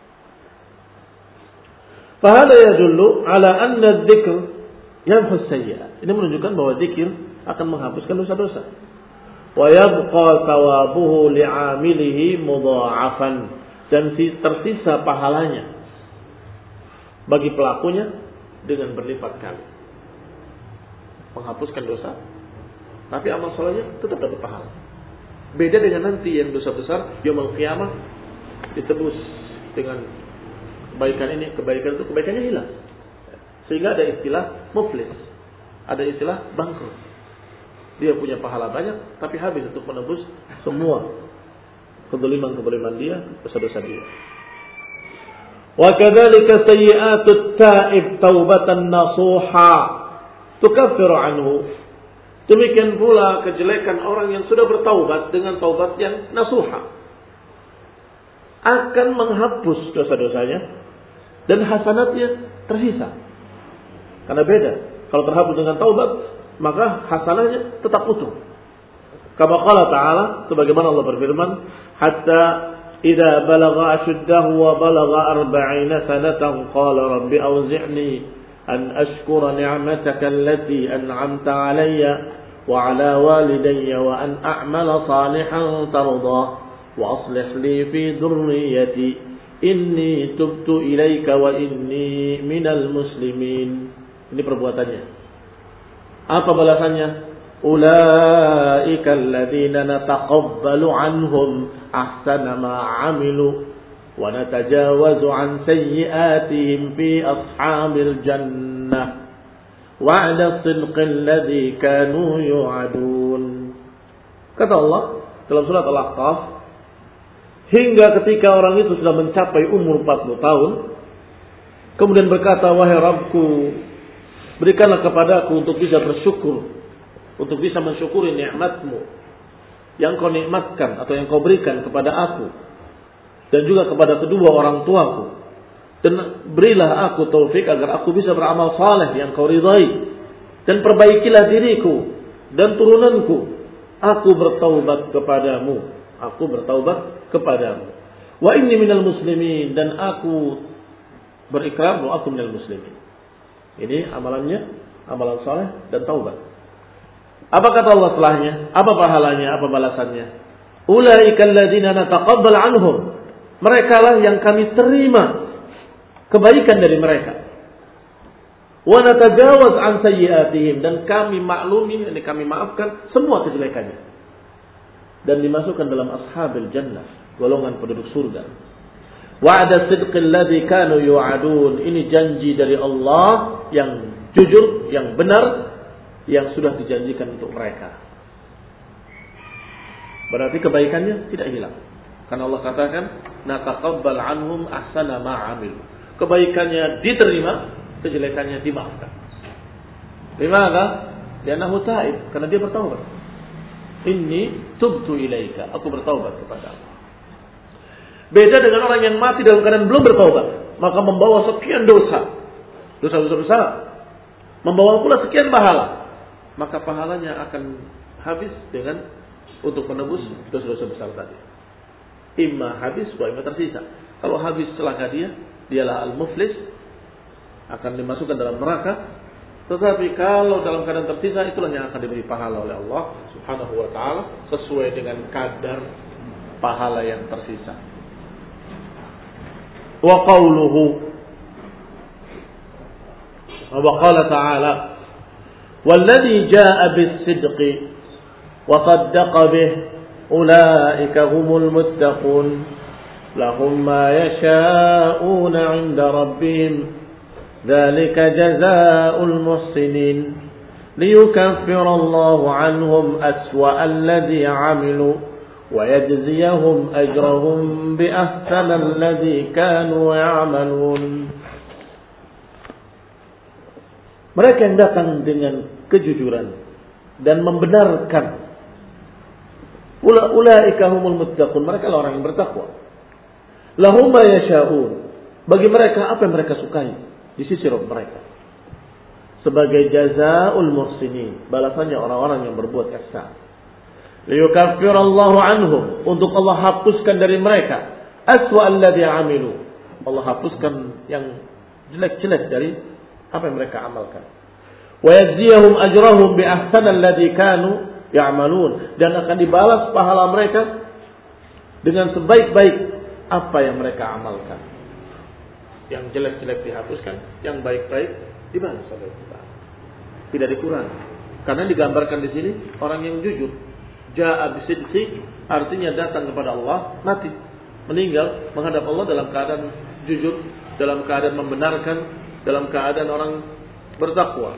Fahada yadullu ala anna dzikr yamhus sayyi'at. Ini menunjukkan bahwa zikir akan menghapuskan dosa-dosa. wa yabqa thawabuhu li'amilihi mudha'afan, dan tersisa pahalanya bagi pelakunya dengan berlipat kali. Menghapuskan dosa, tapi amal solehnya tetap dapat pahala. Beda dengan nanti yang dosa besar, yaumul qiyamah ditebus dengan kebaikan ini, kebaikan itu, kebaikannya hilang. Sehingga ada istilah muflis, ada istilah bangkrut. Dia punya pahala banyak, tapi habis untuk menebus semua kezaliman-kezaliman dia, dosa-dosa dia. Wa kadzalika sayyi'atut ta'ib taubatan nasuha tukaffiru anhu. Demikian pula kejelekan orang yang sudah bertaubat dengan taubat yang nasuha akan menghapus dosa-dosanya dan hasanatnya tersisa. Karena beda, kalau terhapus dengan taubat maka hasanahnya tetap utuh. Kama qala ta'ala, sebagaimana Allah berfirman, hatta idza balagha ashuddahu wa balagha arba'ina sanatan qala rabbi awzi'ni an ashkura ni'mataka allati an'amta 'alayya wa 'ala walidayya wa an a'mala salihan tardah wa aslih li fi dhurriyyati inni tubtu ilaika wa inni minal muslimin. Ini perbuatannya. Apa balasannya? Ulaika alladzina nataqabbalu 'anhum ahsana ma 'amilu wa natajawazu 'an sayyi'atihim fi ashabil jannah wa'da as-sidqi alladzi kanu yu'adun. Kata Allah dalam surat Al-Ahqaf, hingga ketika orang itu sudah mencapai umur empat puluh tahun, kemudian berkata, wahai Rabbku, berikanlah kepadaku untuk bisa bersyukur, untuk bisa mensyukuri nikmat-Mu yang Kau nikmatkan atau yang Kau berikan kepada aku dan juga kepada kedua orang tuaku, dan berilah aku taufik agar aku bisa beramal saleh yang Kau ridai, dan perbaikilah diriku dan turunanku. Aku bertaubat kepadamu, aku bertaubat kepadamu. Wa inni minal muslimin, dan aku berikrar bahwa aku minal muslimin. Ini amalannya, amalan saleh dan taubat. Apa kata Allah setelahnya? Apa pahalanya? Apa balasannya? Ulaika alladzina nataqabbal anhum. Mereka lah yang kami terima kebaikan dari mereka. Wa natajawaz an sayyi'atihim, dan kami maklumi, ini kami maafkan semua kejelekannya. Dan dimasukkan dalam ashabil jannah, golongan penduduk surga. Wa'ada sidqil ladzi kanu yu'adun. Ini janji dari Allah yang jujur, yang benar, yang sudah dijanjikan untuk mereka. Berarti kebaikannya tidak hilang. Karena Allah katakan, nataqabbal anhum ahsana ma 'amil. Kebaikannya diterima, kejelekannya dimaafkan. Limadha? Li'annahu ta'ib, karena dia bertaubat. Inni tubtu ilaika, aku bertaubat kepada Allah. Beda dengan orang yang mati dalam keadaan belum bertaubat, maka membawa sekian dosa, dosa-dosa besar, membawa pula sekian pahala, maka pahalanya akan habis dengan untuk menebus dosa-dosa besar tadi. Imma habis, wa imma tersisa. Kalau habis celaka dia, dialah al-muflis, akan dimasukkan dalam neraka. Tetapi kalau dalam keadaan tersisa, itulah yang akan diberi pahala oleh Allah Subhanahu wa taala sesuai dengan kadar pahala yang tersisa. Wa qawluhu, wa qala ta'ala, walladhi jaa'a bis-sidqi wa saddaqa bih ulaika humul muttaqun lahum ma yasha'una 'inda rabbihim dzalika jazaa'ul muhsinin liyukaffira Allahu 'anhum aswa'a alladhi 'amilu wa yajziyahum ajrahum bi ahsani alladhi kanu ya'malun. Mereka yang datang dengan kejujuran dan membenarkan, ulaika humul muttaqun, mereka lah orang yang bertakwa. Lahum ma yasha'un, bagi mereka apa yang mereka sukai di sisi Rabb mereka. Sebagai jazaa'ul muhsinin, balasannya orang-orang yang berbuat ihsan. Liyukaffirallahu anhum, untuk Allah hapuskan dari mereka aswa alladhi amilu, Allah hapuskan yang jelek-jelek dari apa yang mereka amalkan. Wa yajziyahum ajrahum bi ahsani alladhi kanu ya'malun, dan akan dibalas pahala mereka dengan sebaik-baik apa yang mereka amalkan. Yang jelek-jelek dihapuskan, yang baik-baik dibalas oleh Allah. Tidak dikurangi. Karena digambarkan di sini orang yang jujur. Ja'a bisidqi, artinya datang kepada Allah, mati, meninggal menghadap Allah dalam keadaan jujur, dalam keadaan membenarkan, dalam keadaan orang bertakwa.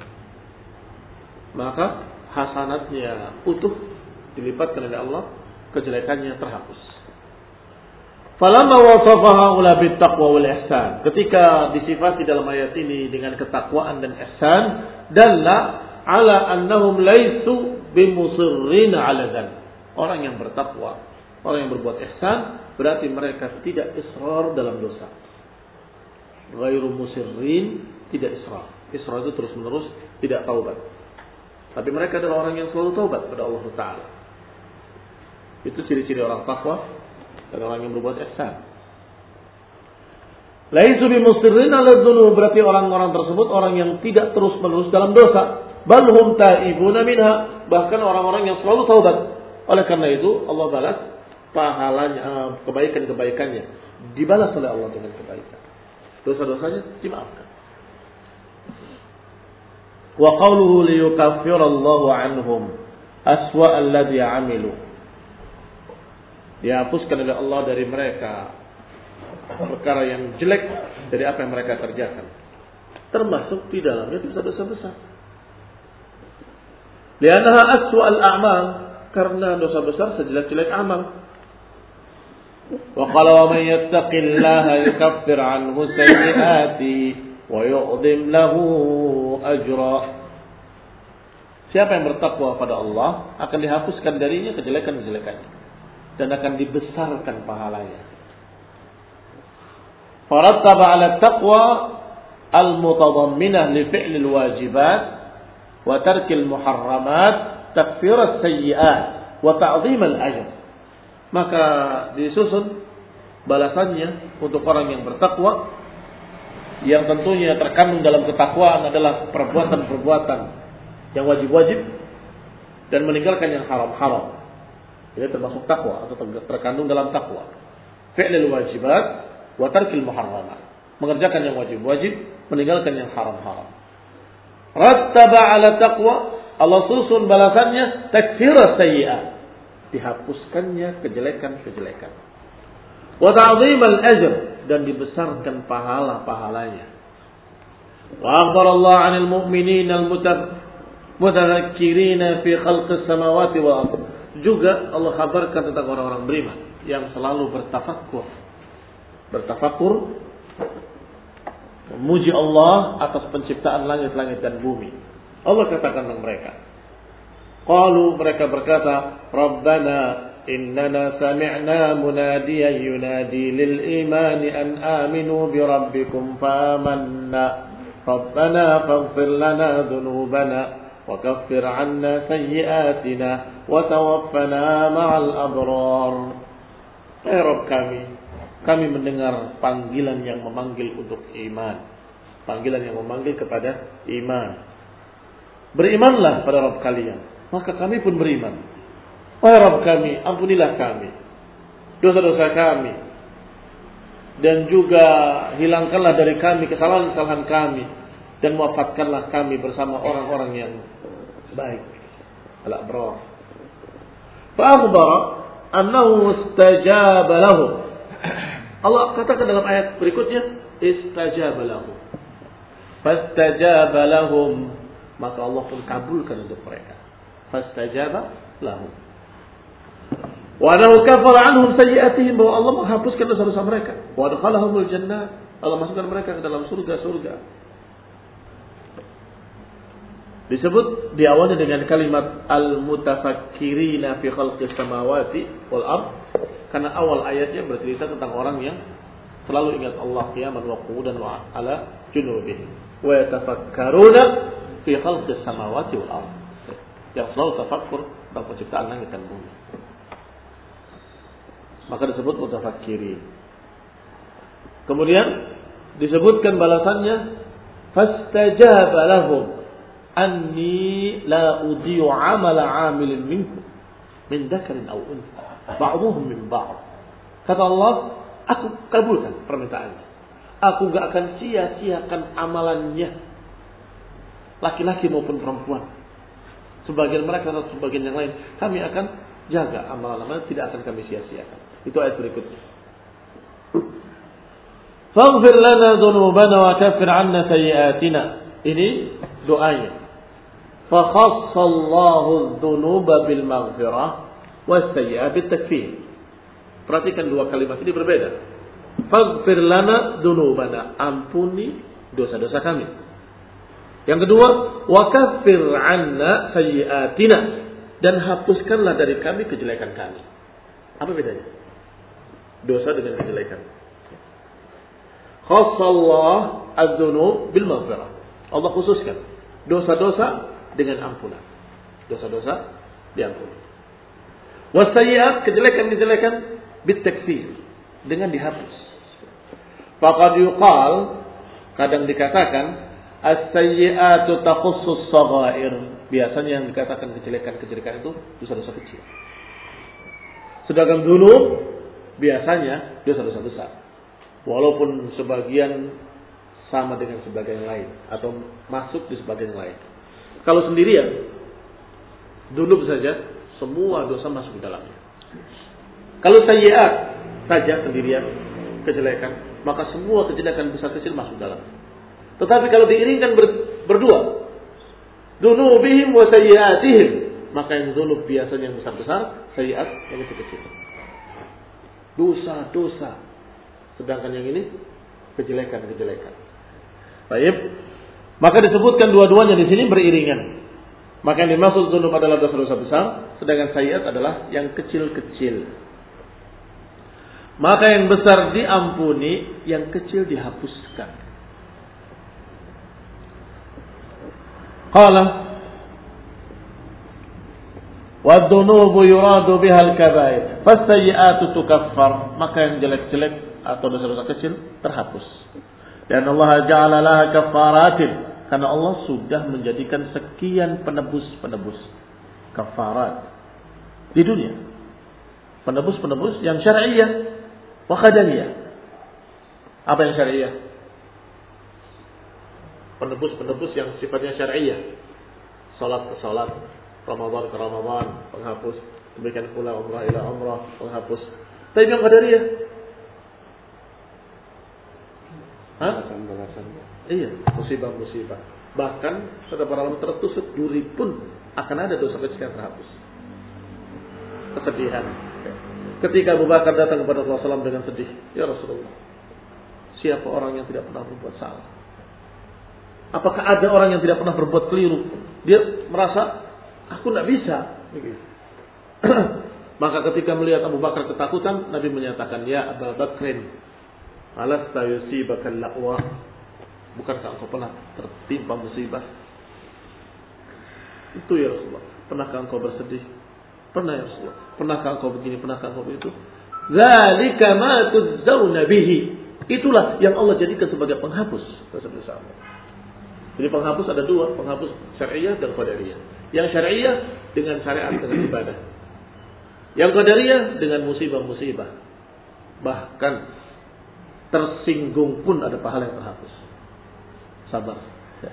Maka hasanatnya utuh dilipatkan oleh Allah, kejelekannya terhapus. Falamma wasafaha ula bittaqwa wal ihsan. Ketika disifati dalam ayat ini dengan ketakwaan dan ihsan, dalla ala annahum laisu bimusirrina ala dzan. Orang yang bertakwa, orang yang berbuat ihsan, berarti mereka tidak israr dalam dosa. Ghairu musirrin, tidak israr. Israr itu terus-menerus tidak taubat. Tapi mereka adalah orang yang selalu taubat kepada Allah Taala. Itu ciri-ciri orang takwa dan orang yang berbuat ihsan. Laisu bimusirrin ala dzunub, berarti orang-orang tersebut orang yang tidak terus-menerus dalam dosa. Bal hum taibuna minha, bahkan orang-orang yang selalu taubat. Oleh karena itu Allah balas pahalanya, kebaikan-kebaikannya dibalas oleh Allah dengan kebaikan. Dosa-dosanya dimaafkan. Wa qawluhu liyukaffirallahu anhum aswa alladhi amilu. Dihapuskan oleh Allah dari mereka perkara yang jelek dari apa yang mereka kerjakan. Termasuk di dalamnya dosa-dosa besar. Li'annaha aswa al-a'mal, karena dosa besar sejelek-jelek amal. Wa qala wa man yattaqillaha yukaffir 'anhu sayyi'atihi wa yu'dhim lahu ajra. Siapa yang bertakwa pada Allah akan dihapuskan darinya kejelekan-kejelekannya dan akan dibesarkan pahalanya. Farattaba 'ala at-taqwa al-mutadamminah li fi'li al-wajibat wa tarkil muharramat takfir as-sayyi'at wa ta'dhim al-ajr. Maka disusun balasannya untuk orang yang bertakwa, yang tentunya terkandung dalam ketakwaan adalah perbuatan-perbuatan yang wajib-wajib dan meninggalkan yang haram-haram. Ini termasuk takwa atau terkandung dalam takwa. Fi'lul wajibat wa tarkil muharramat. Mengerjakan yang wajib-wajib, meninggalkan yang haram-haram. Rattaba 'ala taqwa, Allah susun balasannya takfir as-sayyi'at. Dihapuskannya kejelekan-kejelekan. Wa ta'dhim al-ajr, dan dibesarkan pahala-pahalanya. Wa akhbar Allah 'anil mu'minin al-mutadhakkirina fi khalqis samawati wal ardh. Juga Allah kabarkan tentang orang-orang beriman yang selalu bertafakkur. Bertafakkur memuji Allah atas penciptaan langit-langit dan bumi. Allah katakan tentang mereka. Qalu, mereka berkata, Rabbana innana sami'na munadiyan yunadi lil imani an aminu bi rabbikum fa amanna. Rabbana faghfir lana dhunubana wa kaffir 'anna sayyi'atina wa tawaffana ma'al abrar. Ya Rabb kami, kami mendengar panggilan yang memanggil untuk iman. Panggilan yang memanggil kepada iman. Berimanlah pada Rabb kalian. Maka kami pun beriman. Wahai Rabb kami, ampunilah kami dosa-dosa kami, dan juga hilangkanlah dari kami kesalahan-kesalahan kami, dan wafatkanlah kami bersama orang-orang yang baik. Al-abrar. Fa akhbara annahu istajaba lahum. Allah katakan dalam ayat berikutnya, istajaba lahum. Fastajaba lahum, maka Allah pun kabulkan untuk mereka. Fastajaba lahum. Wa annahu kafara anhum sayyi'atihim, bahwa Allah menghapuskan dosa-dosa mereka. Wa adkhalahumul jannah, Allah masukkan mereka ke dalam surga-surga. Disebut diawali dengan kalimat al-mutafakkirina fi khalqis samawati wal ard, karena awal ayatnya bercerita tentang orang yang selalu ingat Allah qiyaman wa qu'udan wa ala junubihim wa yatafakkaruna fi khalqis samawati wal ard, yang selalu tafakkur tentang penciptaan langit dan bumi. Maka disebut mutafakkirin. Kemudian disebutkan balasannya fastajaba lahum. anni la udhi'u 'amala 'amilin minkum min dzakarin aw untha ba'dhuhum min ba'd. Kata Allah, aku kabulkan permintaannya. Aku enggak akan sia-siakan amalannya, laki-laki maupun perempuan. Sebagian mereka atau sebagian yang lain, kami akan jaga amalan-amalan, tidak akan kami sia-siakan. Itu ayat berikutnya. Faghfir lana dhunubana wa kaffir 'anna sayyi'atina. Ini doanya. Fa khassallahu adh-dhunuba bil maghfirah was sayyi'at bit takfir. Perhatikan dua kalimat ini berbeda. Faghfir lana dhunubana, ampuni dosa-dosa kami. Yang kedua, wa kaffir 'anna sayyi'atina, dan hapuskanlah dari kami kejelekan kami. Apa bedanya? Dosa dengan kejelekan. Khassallah adz-dzunub bil maghfirah. Allah khususkan dosa-dosa dengan ampunan. Dosa-dosa diampuni. Wasayyi'at, kejelekan-kejelekan bit takfir, dengan dihapus. Faqad yuqal, kadang dikatakan as-sayyi'atu takhussus shaghair. Biasanya yang dikatakan kejelekan-kejelekan itu dosa-dosa kecil. Sedangkan dzunub biasanya dosa-dosa besar. Walaupun sebagian sama dengan sebagian lain atau masuk di sebagian lain. Kalau sendirian, dzunub saja semua dosa masuk di dalamnya. Kalau sayyi'at saja sendirian, kejelekan, maka semua kejelekan besar kecil masuk dalam. Tetapi kalau diiringkan ber, berdua, dzunubihim wa sayyi'atihim, maka yang dzunub biasanya yang besar-besar, sayyi'at yang kecil-kecil. Dosa-dosa. Sedangkan yang ini kejelekan-kejelekan. Baik. Maka disebutkan dua-duanya di sini beriringan. Maka yang dimaksud dzunub adalah dosa-dosa besar, sedangkan sayyi'at adalah yang kecil-kecil. Maka yang besar diampuni, yang kecil dihapuskan. Qala wadh-dhunubu yuradu biha al-kaba'ir fas-sayyi'atu tukaffar. Maka yang jelek-jelek atau dosa-dosa kecil terhapus. Dan Allah ja'ala laha kaffaratin, karena Allah sudah menjadikan sekian penebus-penebus kafarat di dunia. Penebus-penebus yang syar'iyyah wa qadariyah. Apa yang syar'iyyah? Penebus-penebus yang sifatnya syar'iyyah. Salat ke salat, Ramadan ke Ramadan, penghapus. Demikian pula umrah ila umrah, penghapus. Tapi yang qadariyah, balasan-balasan. Iya, musibah-musibah. Bahkan kata para ulama, tertusuk duri pun akan ada dosa kecil yang terhapus. Kesedihan. Ketika Abu Bakar datang kepada Rasulullah shallallahu alaihi wasallam dengan sedih, ya Rasulullah, siapa orang yang tidak pernah berbuat salah? Apakah ada orang yang tidak pernah berbuat keliru? Dia merasa aku tidak bisa. Maka ketika melihat Abu Bakar ketakutan, Nabi menyatakan, ya Abu Bakrin, alasta yusibaka al-la'wa, bukankah engkau pernah tertimpa musibah? Itu ya Rasulullah. Pernahkah engkau bersedih? Pernah ya Rasulullah. Pernahkah engkau begini? Pernahkah engkau begitu? Dzalika ma tudzawna bihi. Itulah yang Allah jadikan sebagai penghapus dosa-dosa. Jadi penghapus ada dua, penghapus syariah dan qadariyah. Yang syariah dengan syariat, dengan ibadah. Yang qadariyah dengan musibah-musibah. Bahkan tersinggung pun ada pahala yang terhapus. Sabar. Ya.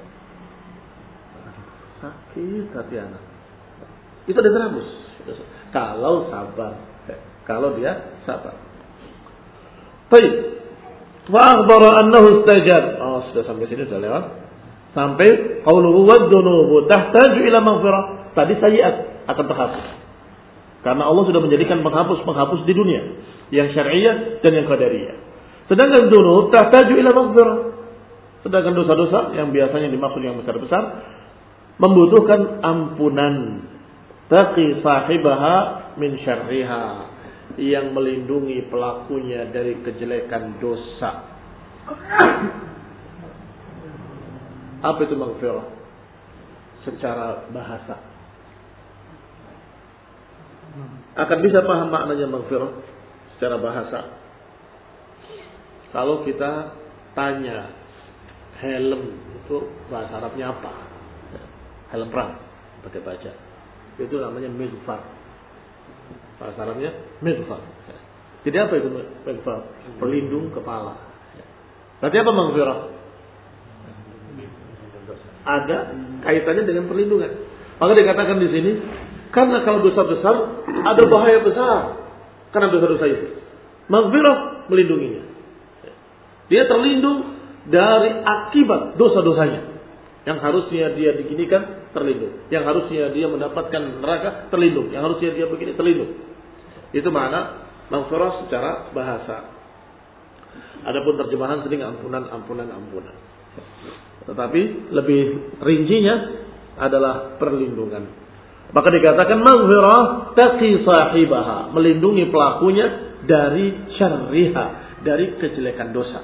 Sakit hati anak. Itu ada terhapus. Kalau sabar. Ya. Kalau dia sabar. Baik. Wa akhbara annahu istajab. Oh, sudah sampai sini sudah lewat. Sampai qauluhu wadh-dhunubu tahtaju ila maghfirah. Tadi sayyi'at akan terhapus. Karena Allah sudah menjadikan penghapus-penghapus di dunia, yang syar'iyyah dan yang qadariyah. Sedangkan dzunub tahtaju ila maghfirah. Sedangkan dosa-dosa yang biasanya dimaksud yang besar-besar membutuhkan ampunan. Taqi sahibaha min syarriha, yang melindungi pelakunya dari kejelekan dosa. Apa itu maghfirah? Secara bahasa. Akan bisa paham maknanya maghfirah secara bahasa. Kalau kita tanya helm itu bahasa Arabnya apa? helm perang, pakai baja. Itu namanya mighfar. Bahasa Arabnya mighfar. Jadi apa itu mighfar? Pelindung kepala. Berarti apa maghfirah? Ada kaitannya dengan perlindungan. Maka dikatakan di sini, karena kalau dosa besar ada bahaya besar. Karena dosa-dosa itu, maghfirah melindunginya. Dia terlindung dari akibat dosa-dosanya. Yang harusnya dia diginikan, terlindung. Yang harusnya dia mendapatkan neraka, terlindung. Yang harusnya dia begini, terlindung. Itu makna maghfirah secara bahasa. Adapun terjemahan sering ampunan, ampunan, ampunan. Tetapi lebih rincinya adalah perlindungan. Maka dikatakan maghfirah taqi sahibaha, melindungi pelakunya dari syarriha, dari kejelekan dosa.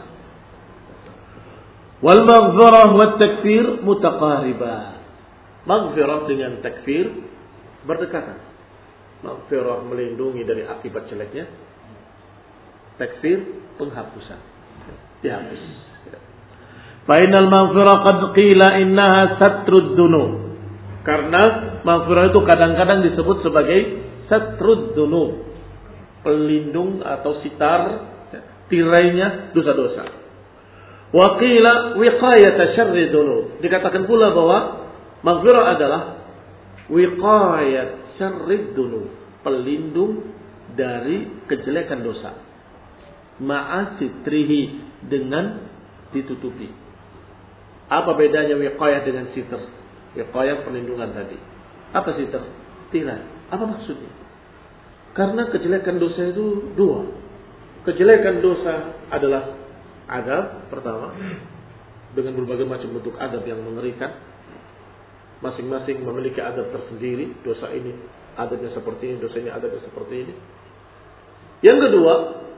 Wal maghfirah wat takfir mutaqaribah. Maghfirah dengan takfir berdekatan. Maghfirah melindungi dari akibat jeleknya, takfir penghapusan, dihapus. Fainal maghfirah qad qila innaha satrud dunub. Karena maghfirah itu kadang-kadang disebut sebagai satrud dunub, pelindung atau sitar, tirainya dosa-dosa. Wa qila wiqayat syarri dunub. Dikatakan pula bahwa maghfirah adalah wiqayat syarri dunub, pelindung dari kejelekan dosa. Ma'asitrihi, dengan ditutupi. Apa bedanya wiqayah dengan sitr? Wiqayah perlindungan tadi. Apa sitr? Tirai. Apa maksudnya? Karena kejelekan dosa itu dua. Kejelekan dosa adalah adab pertama, dengan berbagai macam bentuk adab yang mengerikan. Masing-masing memiliki adab tersendiri. Dosa ini adabnya seperti ini, dosa ini adabnya seperti ini. Yang kedua,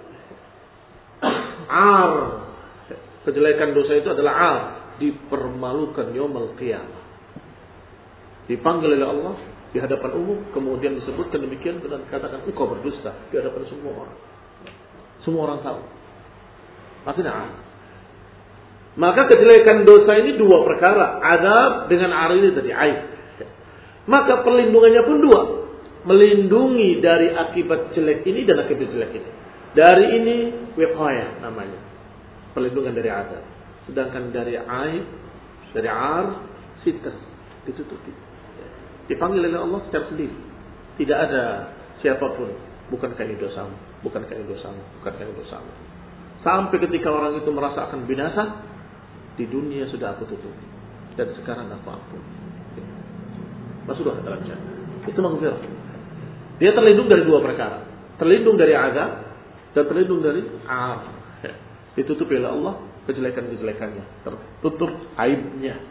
ar. Kejelekan dosa itu adalah ar, dipermalukan yaumul qiyamah. Dipanggil oleh Allah di hadapan umum, kemudian disebutkan demikian dan katakan engkau berdusta di hadapan semua orang. Semua orang tahu. Maksudnya ar. Maka kejelekan dosa ini dua perkara, adab dengan ar ini tadi, aib. Maka perlindungannya pun dua, melindungi dari akibat jelek ini dan akibat jelek ini. Dari ini wiqayah namanya, perlindungan dari adab. Sedangkan dari aib, dari ar, sitr, ditutupi. Dipanggil oleh Allah secara sendiri. Tidak ada siapapun, bukankah ini dosamu, bukankah ini dosamu, bukankah ini dosamu. Sampai ketika orang itu merasa akan binasa, di dunia sudah aku tutupi, dan sekarang aku ampun. Masuklah dalam jannah. Itu maghfirah. Dia terlindung dari dua perkara, terlindung dari azab dan terlindung dari ar. Ditutupi oleh Allah kejelekan-kejelekannya, tertutup aibnya.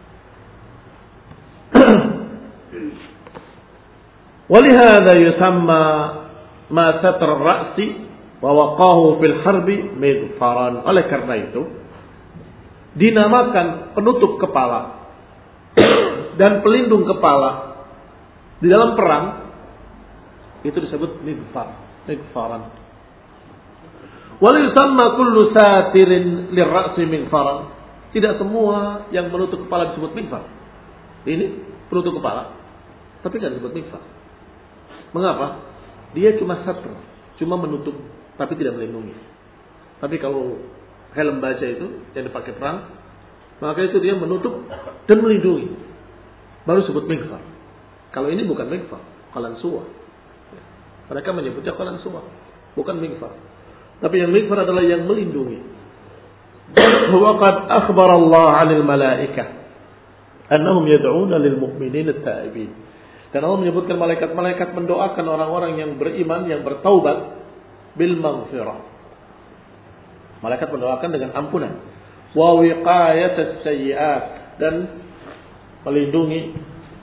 Walihada yusamma ma satr ar-ra'si wa waqahu fil harbi midfaran. Oleh karena itu dinamakan penutup kepala dan pelindung kepala di dalam perang itu disebut midfar, midfaran. Wal yusamma kullu satirin lirra'si midfaran. Tidak semua yang menutup kepala disebut midfar. Ini penutup kepala, tapi tidak disebut midfar. Mengapa? Dia cuma satr, cuma menutup, tapi tidak melindungi. Tapi kalau helm baja itu yang dipakai perang, maka itu dia menutup dan melindungi. Baru sebut mighfar. Kalau ini bukan mighfar, qalansuwa. Mereka menyebutnya qalansuwa, bukan mighfar. Tapi yang mighfar adalah yang melindungi. Wa qad akhbara Allah 'anil malaikah annahum yad'una lil mu'minina at-ta'ibin. Dan Allah menyebutkan malaikat-malaikat mendoakan orang-orang yang beriman, yang bertaubat bil maghfirah. Malaikat mendoakan dengan ampunan. Wa wiqayat as-sayyi'at, dan melindungi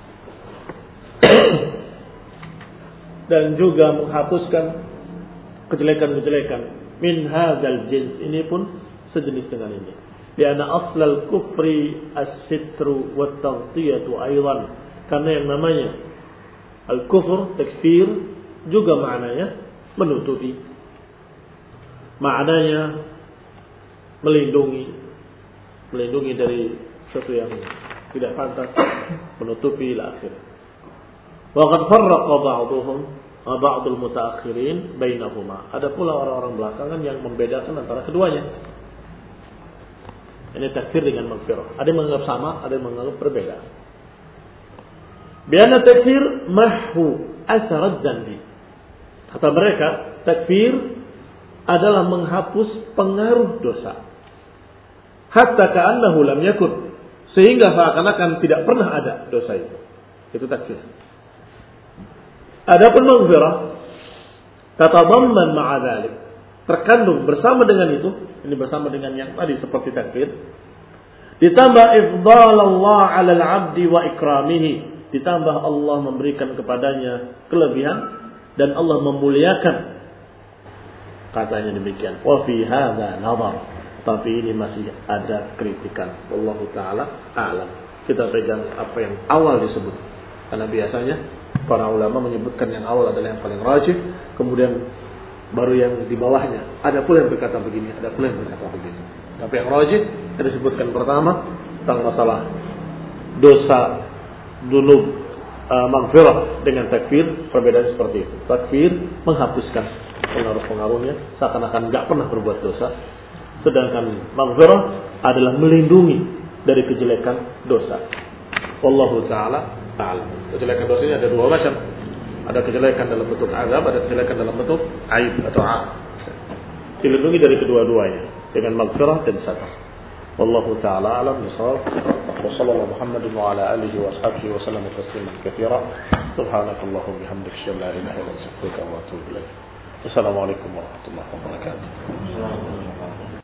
dan juga menghapuskan kejelekan-kejelekan. Min hadzal jins, ini pun sejenis dengan ini. Lianna aslal kufri as-sitru wat taghtiyatu aidan. Karena yang namanya al-kufur, takfir, juga maknanya menutupi. Maknanya melindungi. Melindungi dari sesuatu yang tidak pantas menutupi ila akhir. Wa qad farraqa ba'dhum ba'dul mutaakhirin bainahuma. Ada pula orang-orang belakangan yang membedakan antara keduanya. Ini takfir dengan maghfirah. Ada yang menganggap sama, ada yang menganggap berbeda. Biana takfir mahhu asarat dzanbi. Kata mereka, takfir adalah menghapus pengaruh dosa. Hatta ka'annahu lam yakun. Sehingga seakan-akan tidak pernah ada dosa itu. Itu takfir. Adapun maghfirah tatadamman ma'a dzalik, terkandung bersama dengan itu, ini bersama dengan yang tadi seperti takfir, ditambah ifdal Allah 'ala al-'abdi wa ikramihi, ditambah Allah memberikan kepadanya kelebihan dan Allah memuliakan. Katanya demikian. Wa fi hadza nazar, tapi ini masih ada kritikan. Wallahu taala a'lam. Kita pegang apa yang awal disebut. Karena biasanya para ulama menyebutkan yang awal adalah yang paling rajih, kemudian baru yang di bawahnya. Ada pula yang berkata begini, ada pula yang berkata begini. Tapi yang rajih yang disebutkan pertama tentang masalah dosa dulu uh, maghfirah dengan takfir, perbedaan seperti itu. Takfir menghapuskan pengaruh-pengaruhnya, seakan-akan enggak pernah berbuat dosa. Sedangkan maghfirah adalah melindungi dari kejelekan dosa. Wallahu taala a'lam. Kejelekan dosa ini ada dua macam. Ada kejelekan dalam bentuk azab, ada kejelekan dalam bentuk aib atau aib. Dilindungi dari kedua-duanya dengan maghfirah dan sabar. Wallahu taala a'lam bissawab. Wa sallallahu Muhammadin wa ala alihi wa ashabihi wa sallam tasliman katsira. Subhanakallahumma bihamdika asyhadu an la ilaha illa anta astaghfiruka wa atubu ilaik. Wassalamualaikum warahmatullahi wabarakatuh.